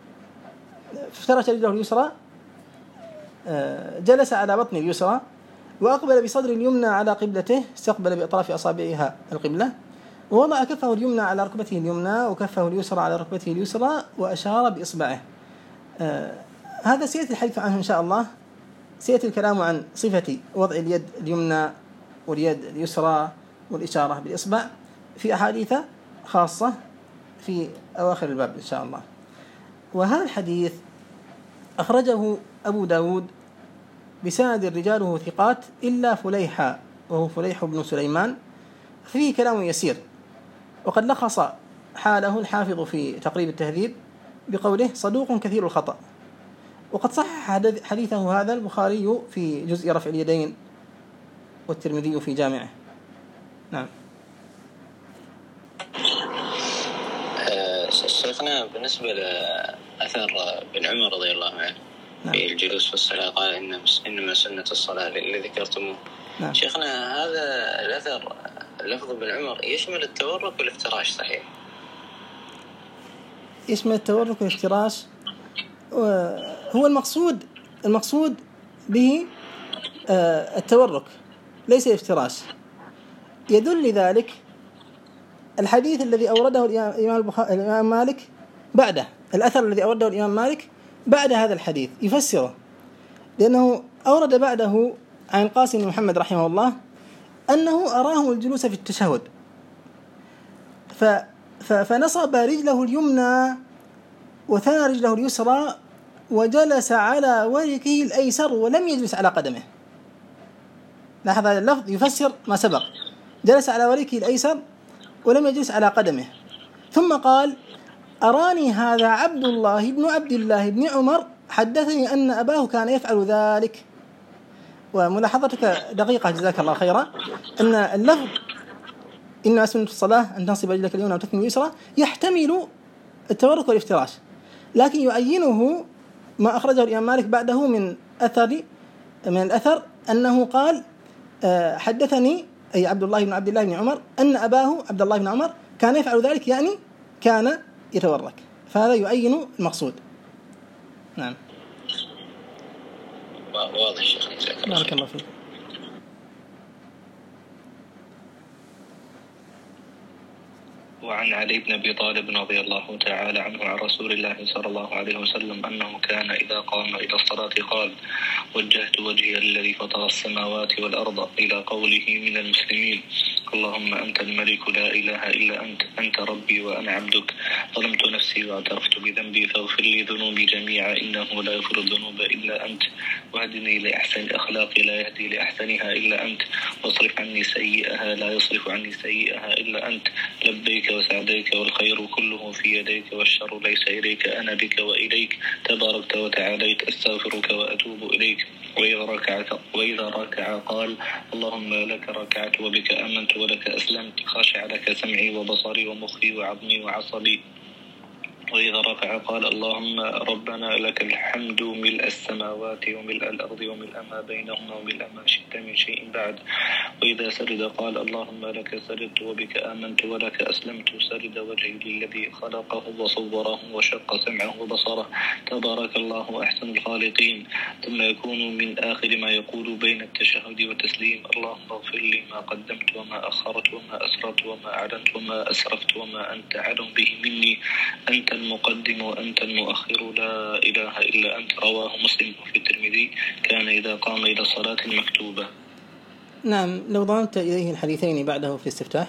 فافترش رجله اليسرى، جلس على بطن اليسرى وأقبل بصدر اليمنى على قبلته، استقبل بأطراف أصابعها القبلة، ووضع كفه اليمنى على ركبته اليمنى وكفه اليسرى على ركبته اليسرى وأشار بإصبعه. هذا سيأتي الحديث عنه إن شاء الله. سيأتي الكلام عن صفة وضع اليد اليمنى واليد اليسرى والإشارة بالإصبع في أحاديث خاصة في أواخر الباب إن شاء الله. وهذا الحديث أخرجه أبو داود بسند رجاله ثقات إلا فليحا، وهو فليح بن سليمان، فيه كلام يسير، وقد لخص حاله الحافظ في تقريب التهذيب بقوله صدوق كثير الخطأ. وقد صحح حديثه هذا البخاري في جزء رفع اليدين والترمذي في جامعه. نعم. شيخنا بالنسبة لأثر بن عمر رضي الله عنه في الجلوس في الصلاة قال إنما سنة الصلاة اللي ذكرتموه. نعم. شيخنا هذا الأثر لفظ بن عمر يشمل التورك والافتراش صحيح؟ يشمل التورك والافتراش، هو المقصود به التورك ليس الافتراش. يدل لذلك الحديث الذي أورده الإمام مالك بعده، الأثر الذي أورده الإمام مالك بعد هذا الحديث يفسره، لأنه أورد بعده عن القاسم بن محمد رحمه الله أنه أراهم الجلوس في التشهد، فنصب رجله اليمنى وثنى رجله اليسرى وجلس على وركه الأيسر ولم يجلس على قدمه. لاحظ هذا اللفظ يفسر ما سبق، جلس على وركه الأيسر ولم يجلس على قدمه. ثم قال أراني هذا عبد الله بن عمر حدثني أن أباه كان يفعل ذلك. وملاحظتك دقيقة جزاك الله خيرا، أن اللفظ إن سنة الصلاة أن تنصب رجلك اليمنى وتثني اليسرى يحتمل التورك والافتراش، لكن يعينه ما أخرجه الإمام مالك بعده من الأثر أنه قال حدثني أي عبد الله بن عمر أن أباه عبد الله بن عمر كان يفعل ذلك، يعني كان يتورك، فهذا يعين المقصود. نعم. واضح شيخ. بارك الله فيك. وعن علي بن أبي طالب رضي الله تعالى عنه عن رسول الله صلى الله عليه وسلم أنه كان إذا قام إلى الصلاة قال وجهت وجهي الذي فطر السماوات والأرض إلى قوله من المسلمين اللهم أنت الملك لا إله إلا أنت ربي وأنا عبدك ظلمت نفسي واعترفت بذنبي فاغفر لي ذنوبي جميعا إنه لا يغفر الذنوب إلا أنت واهدني لأحسن الأخلاق لا يهدي لأحسنها إلا أنت واصرف عني سيئها لا يصرف عني سيئها إلا أنت لبيك وسعديك والخير كله في يديك والشر ليس إليك أنا بك وإليك تباركت وتعاليت أستغفرك وأتوب إليك. وإذا ركع قال اللهم لك ركعت وبك آمنت ولك أسلمت خاشع لك سمعي وبصري ومخي وعظمي وعصبي. وإذا رفع قال اللهم ربنا لك الحمد ملء السماوات وملء الأرض وملء ما بينهما وملء ما شئت من شيء بعد. وإذا سجد قال اللهم لك سجدت وبك آمنت ولك أسلمت سجد وجهي للذي خلقه وصوره وشق سمعه وبصره تبارك الله أحسن الخالقين. ثم يكون من آخر ما يقول بين التشهد والتسليم اللهم اغفر لي ما قدمت وما أخرت وما أسررت وما أعلنت وما أسرفت وما أنت أعلم به مني أنت المقدم وأنت المؤخر لا إله إلا أنت. رواه مسلم في الترمذي كان إذا قام إلى الصلاة المكتوبة. نعم. لو ضمت إليه الحديثين بعده في الاستفتاح.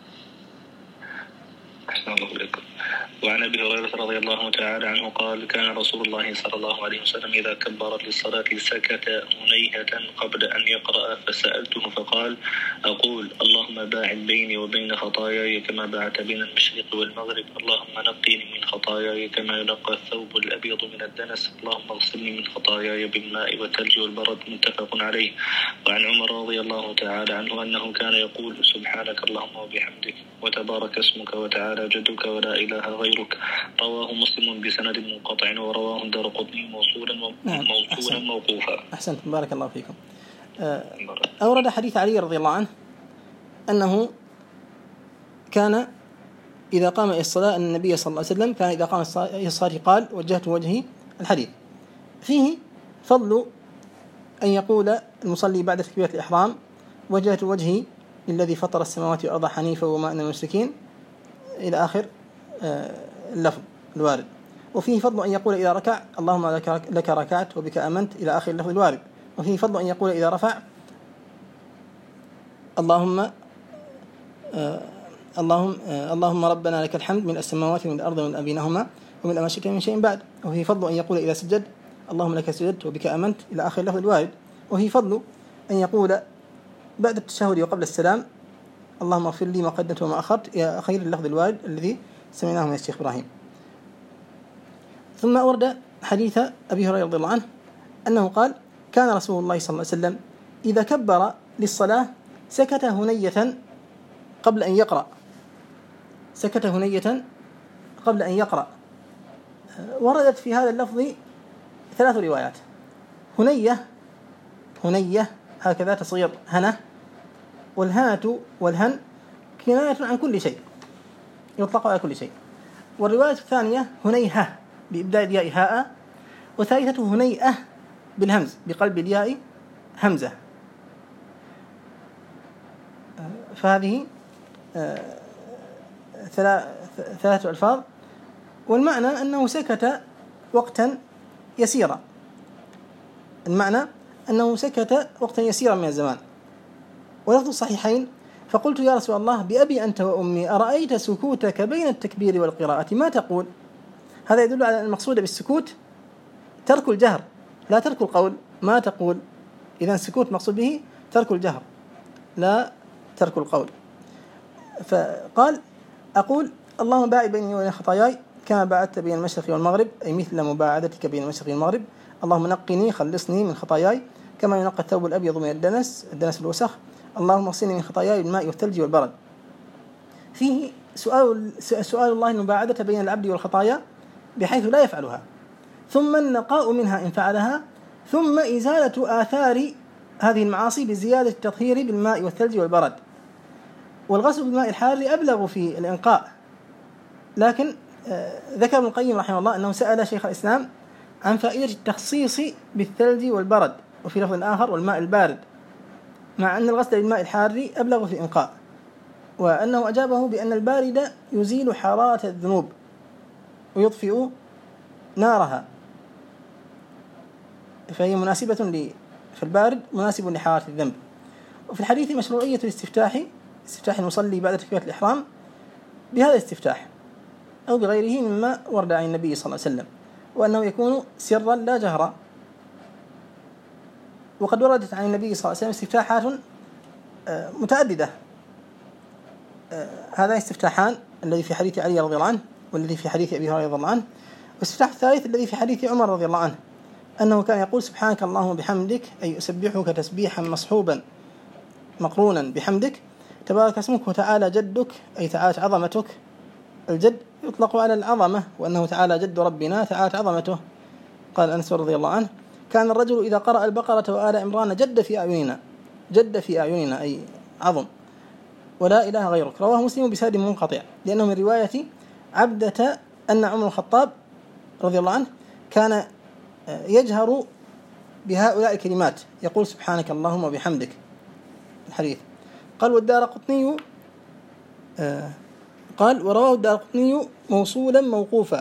أحسن الله إليكم. وعن أبي هريرة رضي الله تعالى عنه قال كان رسول الله صلى الله عليه وسلم إذا كبر للصلاة سكت هنيهة قبل أن يقرأ فسألته فقال أقول اللهم باعد بيني وبين خطاياي كما باعدت بين المشرق والمغرب اللهم نقني من خطاياي كما ينقى الثوب الأبيض من الدنس اللهم اغسلني من خطاياي بالماء والثلج والبرد متفق عليه. وعن عمر رضي الله تعالى عنه أنه كان يقول سبحانك اللهم وبحمدك وتبارك اسمك وتعالى جدك ولا إله غيرك. رواه مسلم بسند منقطع ورواه الدارقطني موصولا موقوفا. أحسنت بارك الله فيكم. أورد حديث علي رضي الله عنه أنه كان إذا قام إلى الصلاة أن النبي صلى الله عليه وسلم كان إذا قام إلى الصلاة قال وجهت وجهي. الحديث فيه فضل أن يقول المصلي بعد تكبيرة الإحرام وجهت وجهي للذي فطر السماوات والأرض حنيفا وما أنا من المشركين إلى آخر اللفظ الوارد. وفيه فضل أن يقول إذا ركع اللهم لك ركعت وبك آمنت إلى آخر اللفظ الوارد. وفيه فضل أن يقول إذا رفع اللهم ربنا لك الحمد من السماوات ومن الأرض ومن بينهما ومن ما شئت من شيء بعد. وفيه فضل أن يقول إذا سجد اللهم لك سجدت وبك آمنت إلى آخر اللفظ الوارد. وفيه فضل أن يقول بعد التشهد وقبل السلام اللهم اغفر لي ما قدمت وما أخرت إلى آخر اللفظ الوارد الذي سمعناه من الشيخ إبراهيم. ثم أورد حديث أبي هريرة رضي الله عنه أنه قال كان رسول الله صلى الله عليه وسلم إذا كبر للصلاة سكت هنية قبل أن يقرأ. وردت في هذا اللفظ 3 روايات. هنية هكذا تصغير هنة، والهنة والهن كناية عن كل شيء، يطلق على كل شيء. والرواية الثانية هنيهة بإبدال الياء هاء، وثالثة هنيئة بالهمز بقلب الياء همزة. فهذه 3 ألفاظ، والمعنى أنه سكت وقتا يسيرا. من الزمان. ولفظ الصحيحين فقلت يا رسول الله بأبي أنت وأمي أرأيت سكوتك بين التكبير والقراءة ما تقول؟ هذا يدل على المقصود بالسكوت ترك الجهر لا ترك القول. ما تقول؟ إذن السكوت مقصود به ترك الجهر لا ترك القول. فقال أقول اللهم باعد بيني وبين خطاياي كما باعدت بين المشرق والمغرب، أي مثل مباعدتك بين المشرق والمغرب. اللهم نقني خلصني من خطاياي كما ينقى الثوب الأبيض من الدنس الوسخ. اللهم اغسلني من خطاياي بالماء والثلج والبرد. فيه سؤال الله المباعدة بين العبد والخطايا بحيث لا يفعلها، ثم النقاء منها إن فعلها، ثم إزالة آثار هذه المعاصي بزيادة التطهير بالماء والثلج والبرد. والغسل بالماء الحار أبلغ في الإنقاء، لكن ذكر ابن القيم رحمه الله أنه سأل شيخ الإسلام عن فائدة التخصيص بالثلج والبرد، وفي لفظ آخر والماء البارد، مع أن الغسل بالماء الحار أبلغ في الإنقاء، وأنه أجابه بأن البارد يزيل حرارة الذنوب ويطفئ نارها، فهي مناسبة فالبارد مناسب لحرارة الذنب. وفي الحديث مشروعية استفتاح المصلي بعد تكبيرة الإحرام بهذا الاستفتاح أو بغيره مما ورد عن النبي صلى الله عليه وسلم، وأنه يكون سرا لا جهرا. وقد وردت عن النبي صلى الله عليه وسلم استفتاحات متعددة. هذا استفتاحان، الذي في حديث علي رضي الله عنه والذي في حديث أبي هريرة رضي الله عنه. والاستفتاح الثالث الذي في حديث عمر رضي الله عنه أنه كان يقول سبحانك اللهم بحمدك، أي أسبحك تسبيحا مصحوبا مقرونا بحمدك، تبارك اسمك وتعالى جدك، أي تعالى عظمتك. الجد يطلق على العظمة، وأنه تعالى جد ربنا تعالى عظمته. قال أنس رضي الله عنه كان الرجل إذا قرأ البقرة وآل عمران جد في أعيننا أي عظم، ولا إله غيرك. رواه مسلم بسند منقطع، لأنه من رواية عبدة أن عمر الخطاب رضي الله عنه كان يجهر بهؤلاء الكلمات، يقول سبحانك اللهم وبحمدك الحديث. قال والدارقطني قال ورواه الدارقطني موصولا موقوفا.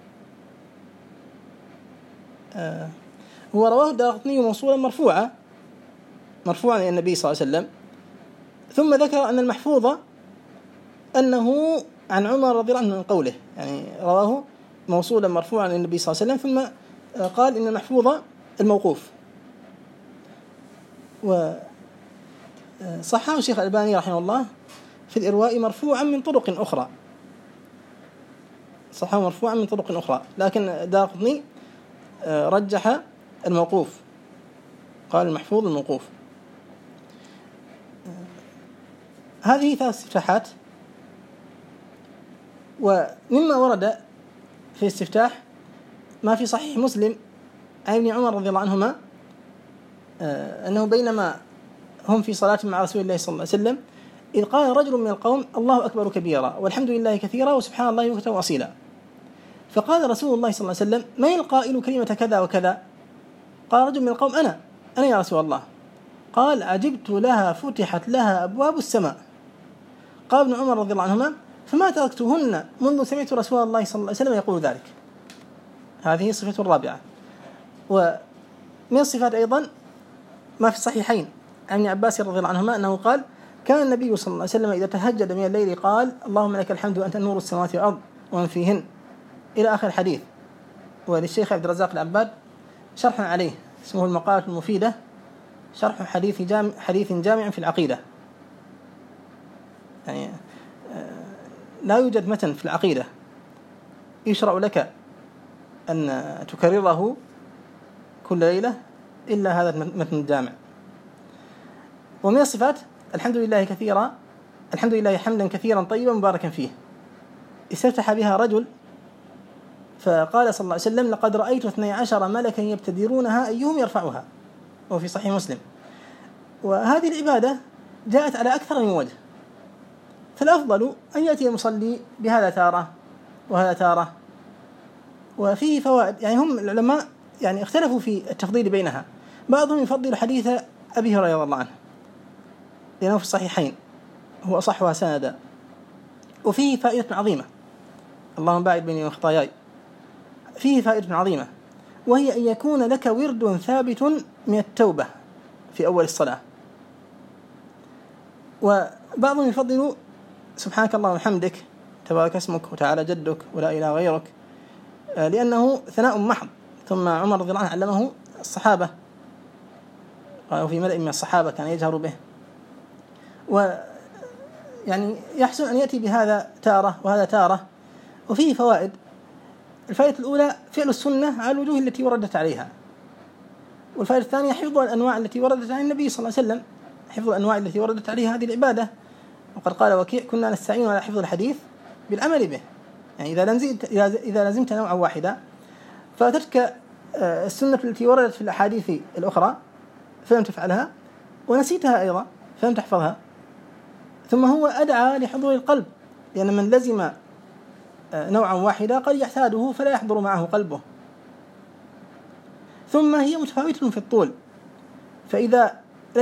هو رواه الدارقطني موصولا مرفوعا إلى النبي صلى الله عليه وسلم. ثم ذكر أن المحفوظ أنه عن عمر رضي الله عنه من قوله، يعني رواه موصولا مرفوعا إلى النبي صلى الله عليه وسلم، ثم قال إن المحفوظ الموقوف. وصححه الشيخ الألباني رحمه الله في الإرواء مرفوعا من طرق أخرى، لكن الدارقطني رجح الموقوف، قال المحفوظ الموقوف. هذه 3 استفتاحات. ومما ورد في الاستفتاح ما في صحيح مسلم عن ابن عمر رضي الله عنهما أنه بينما هم في صلاة مع رسول الله صلى الله عليه وسلم إذ قال رجل من القوم الله أكبر كبيرا والحمد لله كثيرا وسبحان الله بكرة وأصيلا. فقال رسول الله صلى الله عليه وسلم من القائل كلمة كذا وكذا؟ قال رجل من القوم أنا. أنا يا رسول الله. قال عجبت لها فتحت لها أبواب السماء. قال ابن عمر رضي الله عنهما فما تركتهن منذ سمعت رسول الله صلى الله عليه وسلم يقول ذلك. هذه الصفة الرابعة. ومن الصفات أيضا ما في الصحيحين عن ابن عباس رضي الله عنهما أنه قال كان النبي صلى الله عليه وسلم إذا تهجد من الليل قال اللهم لك الحمد وأنت نور السماوات والأرض ومن فيهن إلى آخر الحديث. وللشيخ عبد الرزاق العباد شرح عليه اسمه المقالة المفيدة شرح حديث جامع في العقيدة. يعني لا يوجد متن في العقيدة يشرع لك أن تكرره كل ليلة إلا هذا المتن الجامع. ومن الصفات الحمد لله كثيرا، الحمد لله حمدا كثيرا طيبا مباركا فيه. استفتح بها رجل فقال صلى الله عليه وسلم لقد رأيت 12 ملكا يبتدرونها أيهم يرفعها، وفي صحيح مسلم. وهذه العبادة جاءت على أكثر من وجه، فالأفضل أن يأتي المصلي بهذا تارة وهذا تارة. وفيه فوائد، يعني هم العلماء يعني اختلفوا في التفضيل بينها. بعضهم يفضل حديث أبي هريرة رضي الله عنه لأنه في الصحيحين هو أصحها سندا، وفيه فائدة عظيمة. اللهم باعد بيني وخطاياي. فيه فائدة عظيمة وهي أن يكون لك ورد ثابت من التوبة في أول الصلاة. وبعضهم يفضل سبحانك اللهم وبحمدك تبارك اسمك وتعالى جدك ولا إله غيرك لأنه ثناء محض. ثم عمر رضي الله عنه علمه الصحابة، قالوا في ملأ من الصحابة كان يجهر به. ويعني يحسن أن يأتي بهذا تارة وهذا تارة. وفيه فوائد. الفائدة الأولى فعل السنة على الوجوه التي وردت عليها. والفائدة الثانية حفظ الأنواع التي وردت عن النبي صلى الله عليه وسلم، حفظ الأنواع التي وردت عليها هذه العبادة. وقد قال وكيع كنا نستعين على حفظ الحديث بالعمل به. يعني إذا لزمت نوعا واحدا فاتتك السنة التي وردت في الأحاديث الأخرى فلم تفعلها، ونسيتها أيضا فلم تحفظها. ثم هو أدعى لحضور القلب، لأن من لزم نوعا واحدا قد يحتاجه فلا يحضر معه قلبه. ثم هي متفاوتة في الطول، فإذا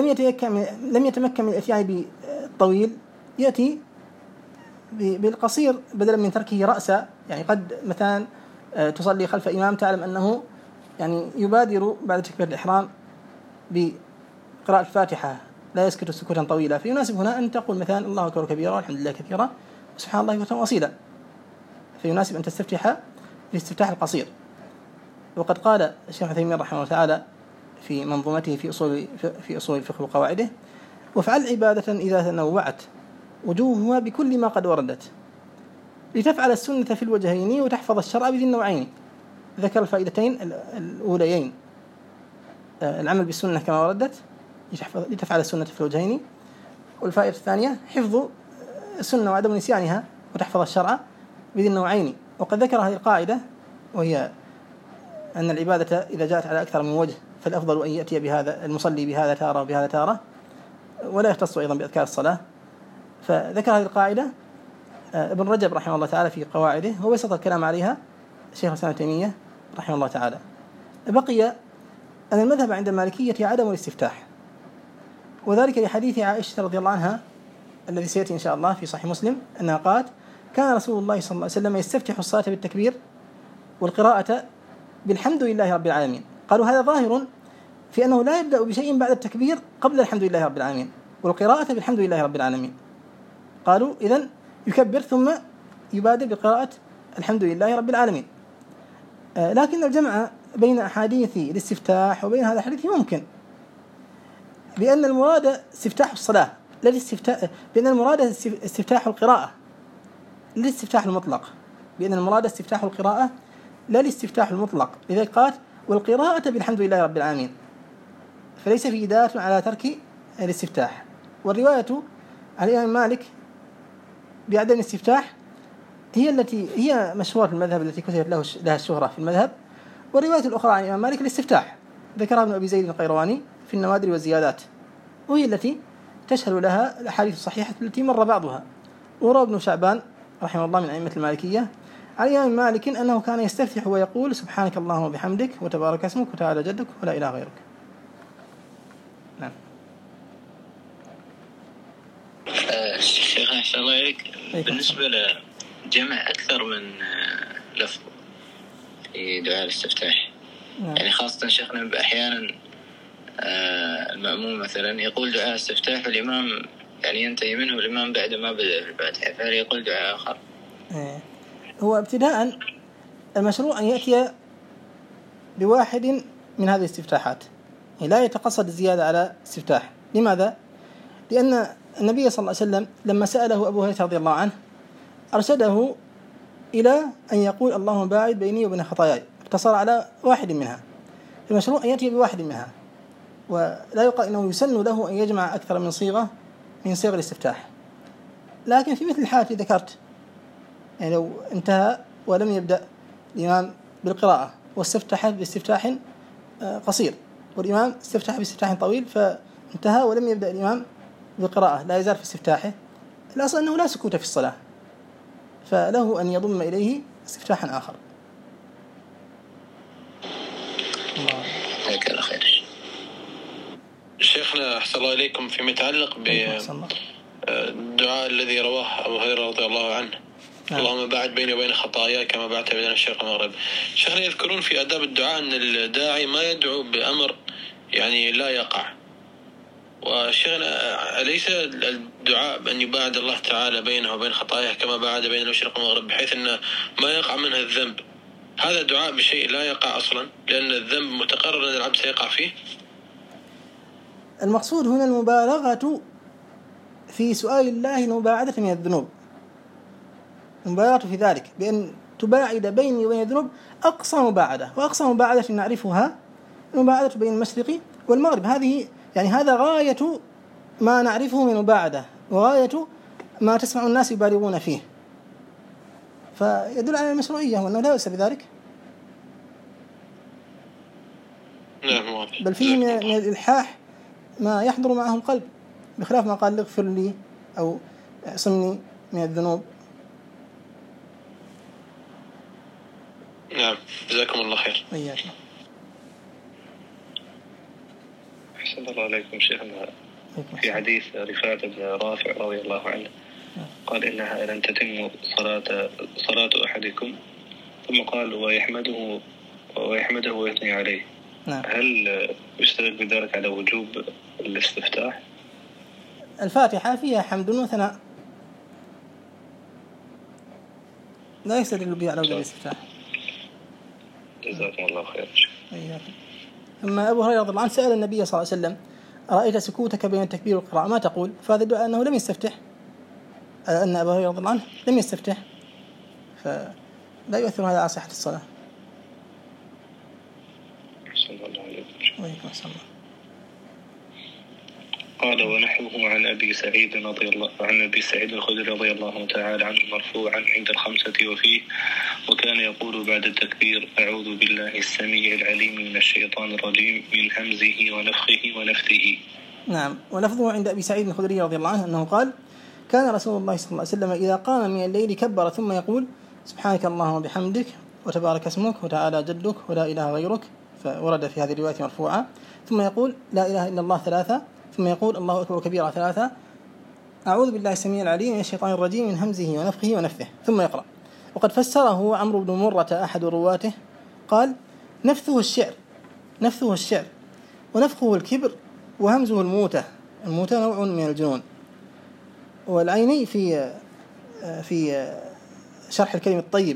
لم يتمكن من الاتيان بالطويل يأتي بالقصير بدلا من تركه رأسا. يعني قد مثلا تصلي خلف إمام تعلم أنه يعني يبادر بعد تكبير الإحرام بقراءة الفاتحة لا يسكت سكوتا طويلا، فيناسب هنا أن تقول مثلا الله أكبر كبيرا والحمد لله كثيرا وسبحان الله بكرة وأصيلا، فيناسب أن تستفتح بالاستفتاح القصير. وقد قال الشيخ عثيمين رحمه الله تعالى في منظومته في أصول الفقه وقواعده وافعل عبادة إذا تنوعت وجوهها بكل ما قد وردت لتفعل السنة في الوجهين وتحفظ الشرع بذي النوعين. ذكر الفائدتين الأوليين العمل بالسنة كما وردت لتفعل السنة في الوجهين، والفائدة الثانية حفظ السنة وعدم نسيانها وتحفظ الشرع بذي النوعين. وقد ذكر هذه القاعدة وهي أن العبادة إذا جاءت على أكثر من وجه فالأفضل أن يأتي بهذا المصلي بهذا تارة وبهذا تارة، ولا يختص أيضا بأذكار الصلاة. فذكر هذه القاعدة ابن رجب رحمه الله تعالى في قواعده، هو بسط الكلام عليها الشيخ الإسلام ابن تيمية رحمه الله تعالى. بقي أن المذهب عند المالكية عدم الاستفتاح، وذلك لحديث عائشة رضي الله عنها الذي سيأتي إن شاء الله في صحيح مسلم أنها قالت كان رسول الله صلى الله عليه وسلم يستفتح الصلاة بالتكبير والقراءة بالحمد لله رب العالمين. قالوا هذا ظاهر في أنه لا يبدأ بشيء بعد التكبير قبل الحمد لله رب العالمين، والقراءة بالحمد لله رب العالمين. قالوا إذن يكبر ثم يبادر بقراءة الحمد لله رب العالمين. لكن الجمع بين أحاديث الاستفتاح وبين هذا الحديث ممكن، لأن المراد استفتاح الصلاة لا الاستفتاح، بأن المراد استفتاح القراءة لا الاستفتاح المطلق، بأن المراد استفتاح القراءة لا الاستفتاح المطلق. لذلك قالت والقراءة بالحمد لله رب العالمين، فليس في دالة على ترك الاستفتاح. والرواية عن الإمام مالك بعدم الاستفتاح هي مشهورة في المذهب التي كتبت لها الشهرة في المذهب. والرواية الأخرى عن الإمام مالك الاستفتاح ذكرها ابن أبي زيد القيرواني في النوادر والزيادات، وهي التي تشهد لها الأحاديث الصحيحة التي مر بعضها. وروى ابن شعبان رحمه الله من أئمة المالكية عن الإمام مالك أنه كان يستفتح ويقول سبحانك اللهم وبحمدك وتبارك اسمك وتعالى جدك ولا إله غيرك. شيخ أحسن الله إليك، بالنسبة لجمع أكثر من لفظ في دعاء الاستفتاح، يعني خاصة شيخنا أحيانا المأموم مثلا يقول دعاء استفتاح والإمام يعني ينتهي منه الإمام بعد ما بدأ في الفاتحة، فهل يقول دعاء آخر؟ هو ابتداء المشروع أن يأتي بواحد من هذه الاستفتاحات، يعني لا يتقصد الزيادة على استفتاح. لماذا؟ لأن النبي صلى الله عليه وسلم لما سأله أبو هريرة رضي الله عنه أرشده إلى أن يقول اللهم باعد بيني وبين خطاياي، اقتصر على واحد منها. المشروع أن يأتي بواحد منها، ولا يقال إنه يسن له أن يجمع أكثر من صيغة من صيغ الاستفتاح. لكن في مثل الحالة التي ذكرت، يعني لو انتهى ولم يبدأ الإمام بالقراءة واستفتح باستفتاح قصير، والإمام استفتح باستفتاح طويل فانتهى ولم يبدأ الإمام بالقراءة، لا يزال في استفتاحه، الأصل أنه لا سكوت في الصلاة، فله أن يضم إليه استفتاحا آخر. هيك على خير. شيخنا أحسن الله إليكم، فيما يتعلق بالدعاء الذي رواه أبو هريرة رضي الله عنه، اللهم باعد بيني وبين خطاياي كما بعدت بين الشرق والمغرب. شيخنا يذكرون في آداب الدعاء أن الداعي ما يدعو بأمر يعني لا يقع، وشيخنا أليس الدعاء أن يباعد الله تعالى بينه وبين خطاياه كما بعد بين المشرق والمغرب بحيث أن ما يقع منها الذنب، هذا دعاء بشيء لا يقع أصلا لأن الذنب متقرر أن العبد سيقع فيه؟ المقصود هنا المبالغة في سؤال الله المباعدة من الذنوب، المبالغة في ذلك بأن تباعد بيني وبين الذنوب أقصى مباعدة، وأقصى مباعدة نعرفها المباعدة بين المشرق والمغرب، هذه يعني هذا غاية ما نعرفه من مباعدة وغاية ما تسمع الناس يبالغون فيه، فيدل على المشروعية وأنه لا بأس بذلك. بل فيه من الإلحاح ما يحضر معه القلب، بخلاف ما قال اغفر لي أو اعصمني من الذنوب. نعم، جزاكم الله خير. وإياكم. أحسن الله عليكم شيخنا. في حديث رفاعة بن رافع رضي الله عنه قال إنها لن تتم صلاة أحدكم، ثم قال ويحمده ويثني عليه. هل يستدل بذلك على وجوب الاستفتاح؟ الفاتحة فيها حمد وثناء، لا يستدل بها على وجوب الاستفتاح. جزاكم الله خير. أما أبو هريرة رضي الله عنه سأل النبي صلى الله عليه وسلم أرأيت سكوتك بين التكبير والقراءة ما تقول؟ فهذا يدل أنه لم يستفتح، أن أبو هريرة رضي الله عنه لم يستفتح، فلا يؤثر هذا على صحة الصلاة. قال ونحوه عن أبي سعيد الخدري رضي الله تعالى عنه مرفوعا عند الخمسة وفيه وكان يقول بعد التكبير أعوذ بالله السميع العليم من الشيطان الرجيم من همزه ونفخه ونفثه. نعم، ولفظه عند أبي سعيد الخدري رضي الله عنه أنه قال كان رسول الله صلى الله عليه وسلم إذا قام من الليل كبر ثم يقول سبحانك اللهم وبحمدك وتبارك اسمك وتعالى جدك ولا إله غيرك، فورد في هذه الرواية مرفوعة، ثم يقول لا إله إلا الله ثلاثة، ثم يقول الله أكبر كبيرا ثلاثة، أعوذ بالله السميع العليم من الشيطان الرجيم من همزه ونفخه ونفثه، ثم يقرأ. وقد فسره عمرو بن مرة أحد رواته قال نفثه الشعر ونفخه الكبر وهمزه الموتة نوع من الجنون. والعيني في شرح الكلم الطيب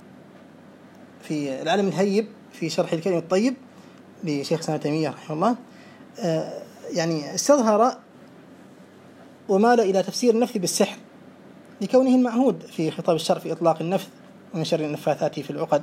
في العلم الهيب في شرح الكلم الطيب لشيخ سنة تيمية رحمه الله يعني استظهر ومال إلى تفسير النفث بالسحر لكونه المعهود في خطاب الشرع في إطلاق النفث ومن شر النفاثات في العقد.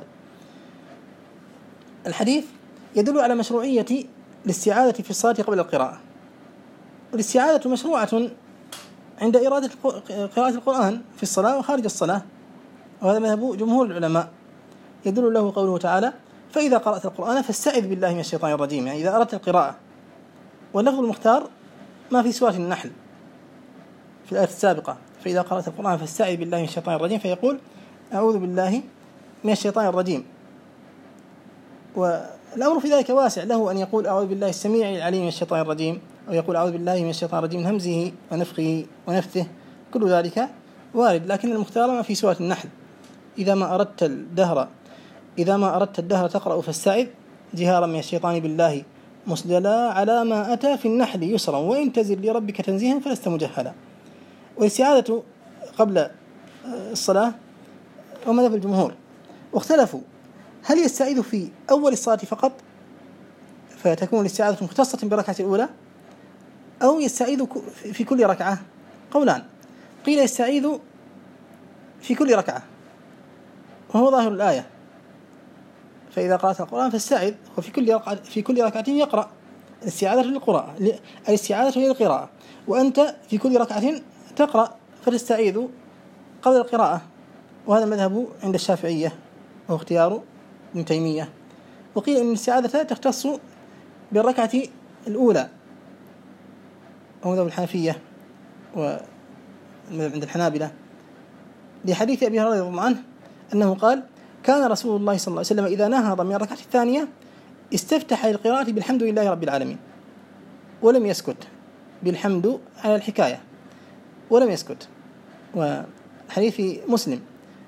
الحديث يدل على مشروعية الاستعاذة في الصلاة قبل القراءة، والاستعاذة مشروعة عند إرادة قراءة القرآن في الصلاة وخارج الصلاة، وهذا مذهب جمهور العلماء يدل له قوله تعالى فإذا قرأت القرآن فاستعذ بالله من الشيطان الرجيم، يعني إذا أردت القراءة. واللفظ المختار ما في سورة النحل في الآية السابقة فإذا قرأت القرآن فاستعذ بالله من الشيطان الرجيم، فيقول أعوذ بالله من الشيطان الرجيم. والأمر في ذلك واسع، له أن يقول أعوذ بالله السميع العليم من الشيطان الرجيم، أو يقول أعوذ بالله من الشيطان الرجيم من همزه ونفخه ونفثه، كل ذلك وارد، لكن المختار ما في سورة النحل: إذا ما أردت الدهر تقرأ فاستعذ جهارا من الشيطان بالله مسدلا على ما أتى في النحل يسرا وإن تزل لربك تنزيها فلست مجهلا. والاستعاذة قبل الصلاة ومذهب الجمهور، واختلفوا هل يستعيذ في أول الصلاة فقط فتكون الاستعاذة مختصة بالركعة الأولى، أو يستعيذ في كل ركعة؟ قولان: قيل يستعيذ في كل ركعة، وهو ظاهر الآية: فإذا قرأت القرآن فاستعذ، وفي كل ركعة يقرأ. الاستعاذة للقراءة، وأنت في كل ركعة تقرأ فتستعيذ قبل القراءة، وهذا المذهب عند الشافعية وهو اختيار ابن تيمية. وقيل إن الاستعاذة تختص بالركعة الأولى، وهو مذهب الحنفية ومذهب عند الحنابلة، لحديث أبي هريرة رضي الله عنه أنه قال: كان رسول الله صلى الله عليه وسلم إذا نهض من الركعة الثانية استفتح القراءة بالحمد لله رب العالمين، ولم يسكت، بالحمد على الحكاية ولم يسكت. وحديث مسلم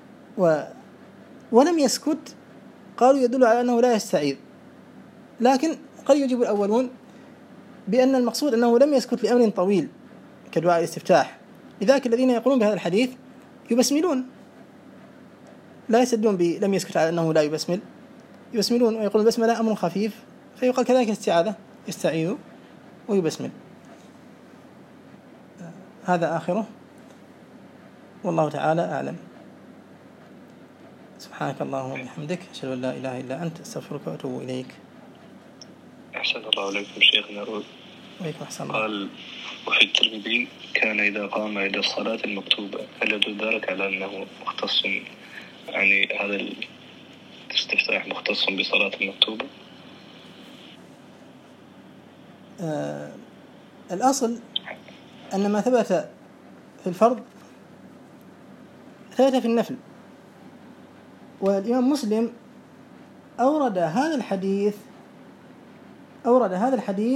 ولم يسكت قالوا يدل على أنه لا يستعيذ، لكن قد يجيب الأولون بأن المقصود أنه لم يسكت لأمر طويل كدعاء الاستفتاح. لذلك الذين يقولون بهذا الحديث يبسملون، لا يسدون لم يسكت على أنه لا يبسملون ويقولون البسملة أمر خفيف، فيقال كذلك الاستعاذة يستعيذ ويبسمل. هذا آخره، والله تعالى أعلم. سبحانك اللهم وبحمدك، أشهد أن لا إله إلا أنت، أستغفرك وأتوب إليك. أحسن الله عليكم شيخنا. وعليكم السلام. قال: وفي الترمذي: كان إذا قام إلى الصلاة المكتوبة. هل يدل ذلك على أنه مختص، يعني هذا الاستفتاح مختص بصلاة المكتوبة؟ الأصل أن ما ثبت في الفرض ثبت في النفل، والإمام مسلم أورد هذا الحديث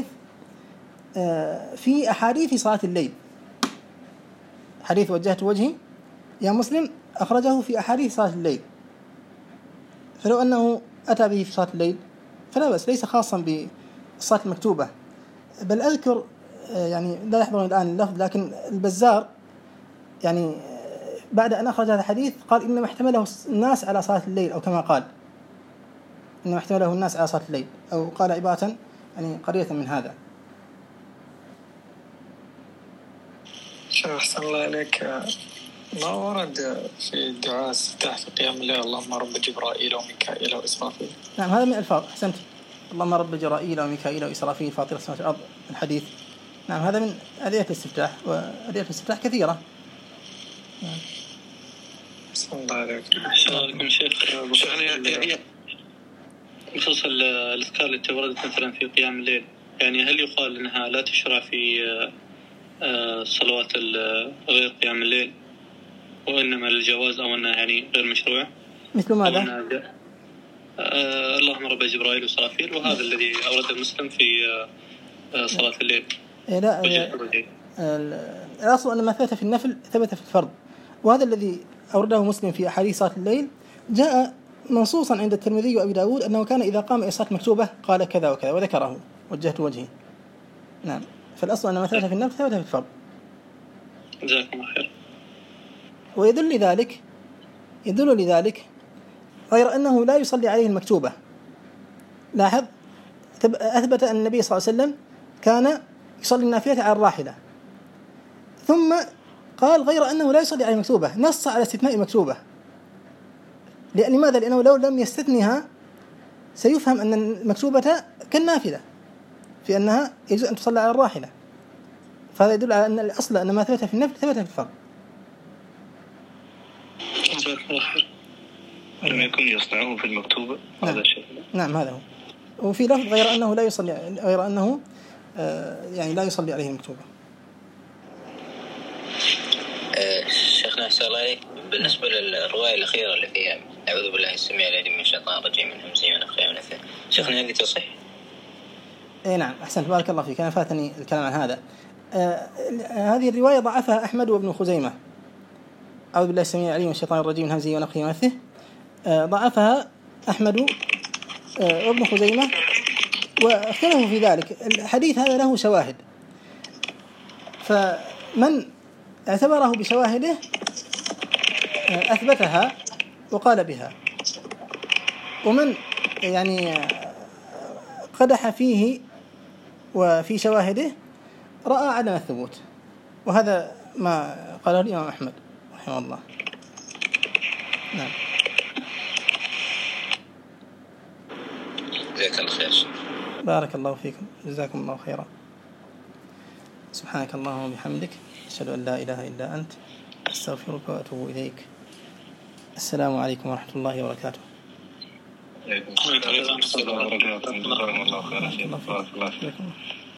في أحاديث صلاة الليل. حديث وجهت وجهي يا مسلم أخرجه في أحاديث صلاة الليل، فلو أنه أتى به في صلاة الليل فلا بأس، ليس خاصا بالصلاة المكتوبة. بل أذكر يعني لا يحضرني الآن اللفظ، لكن البزار يعني بعد أن أخرج هذا الحديث قال: إنما احتمله الناس على صلاة الليل، أو كما قال إنما احتمله الناس على صلاة الليل، أو قال عبارة يعني قرية من هذا. شيخ أحسن الله عليك، ما ورد في دعاء استفتاح في قيام الليل اللهم رب جبرائيل وميكائيل وإسرافيل؟ نعم، هذا من الألفاظ. أحسنت، اللهم رب جبرائيل وميكائيل وإسرافيل فاطر السماوات والأرض، الحديث. نعم، هذا من أدعية الاستفتاح، وأدعية الاستفتاح كثيرة. أحسن الله عليك. شكرا شيخ. بخصوص الأذكار التي وردت مثلا في قيام الليل، يعني هل يقال أنها لا تشرع في صلوات غير قيام الليل، وإنما للجواز، أو أنها يعني غير مشروع؟ مثل ماذا؟ اللهم رب جبرائيل وإسرافيل، وهذا الذي أورده مسلم في صلاة الليل. لا، الأصل أن ما ثبت في النفل ثبت في الفرض، وهذا الذي أورده مسلم في أحاديث صلاة الليل جاء منصوصا عند الترمذي وأبي داود أنه كان إذا قام إلى صلاة مكتوبة قال كذا وكذا وذكره وجهت وجهي. نعم، فالأصل أن ما ثبت في النفل ثبت في الفرض. جزاكم الله خير. ويدل لذلك غير أنه لا يصلي عليه المكتوبة. لاحظ، أثبت أن النبي صلى الله عليه وسلم كان يصلي النافلة على الراحلة، ثم قال غير أنه لا يصلي عليه المكتوبة، نص على استثناء المكتوبة. لماذا؟ لأنه لو لم يستثنها سيفهم أن المكتوبة كالنافلة في أنها يجوز أن تصلي على الراحلة، فهذا يدل على أن الأصل أن ما ثبت في النفل ثبت في الفرض. لم يكن يصنعه في المكتوبة. هذا شيء. نعم، هذا هو. وفي لفظ غير أنه لا يصلي، غير أنه يعني لا يصلي عليه المكتوبة. شيخنا أحسن الله عليك، بالنسبة للرواية الأخيرة اللي فيها أعوذ بالله السميع العليم من الشيطان الرجيم من همزه ونفخه ونفثه، شيخنا هل تصح؟ نعم، أحسنت، بارك الله فيك. أنا فاتني الكلام عن هذا. هذه الرواية ضعفها أحمد وابن خزيمة. أعوذ بالله السميع العليم من الشيطان الرجيم من همزه ونفخه ونفثه. ضعفها أحمد وابن خزيمة واختلفوا في ذلك. الحديث هذا له شواهد، فمن اعتبره بشواهده أثبتها وقال بها، ومن يعني قدح فيه وفي شواهده رأى عدم الثبوت، وهذا ما قاله الإمام أحمد رحمه الله. نعم. جزاك الله خير. بارك الله فيكم، جزاكم الله خيرا. سبحانك اللهم وبحمدك، أشهد أن لا إله إلا أنت، أستغفرك وأتوب إليك. السلام عليكم ورحمة الله وبركاته. وعليكم السلام ورحمة الله وبركاته.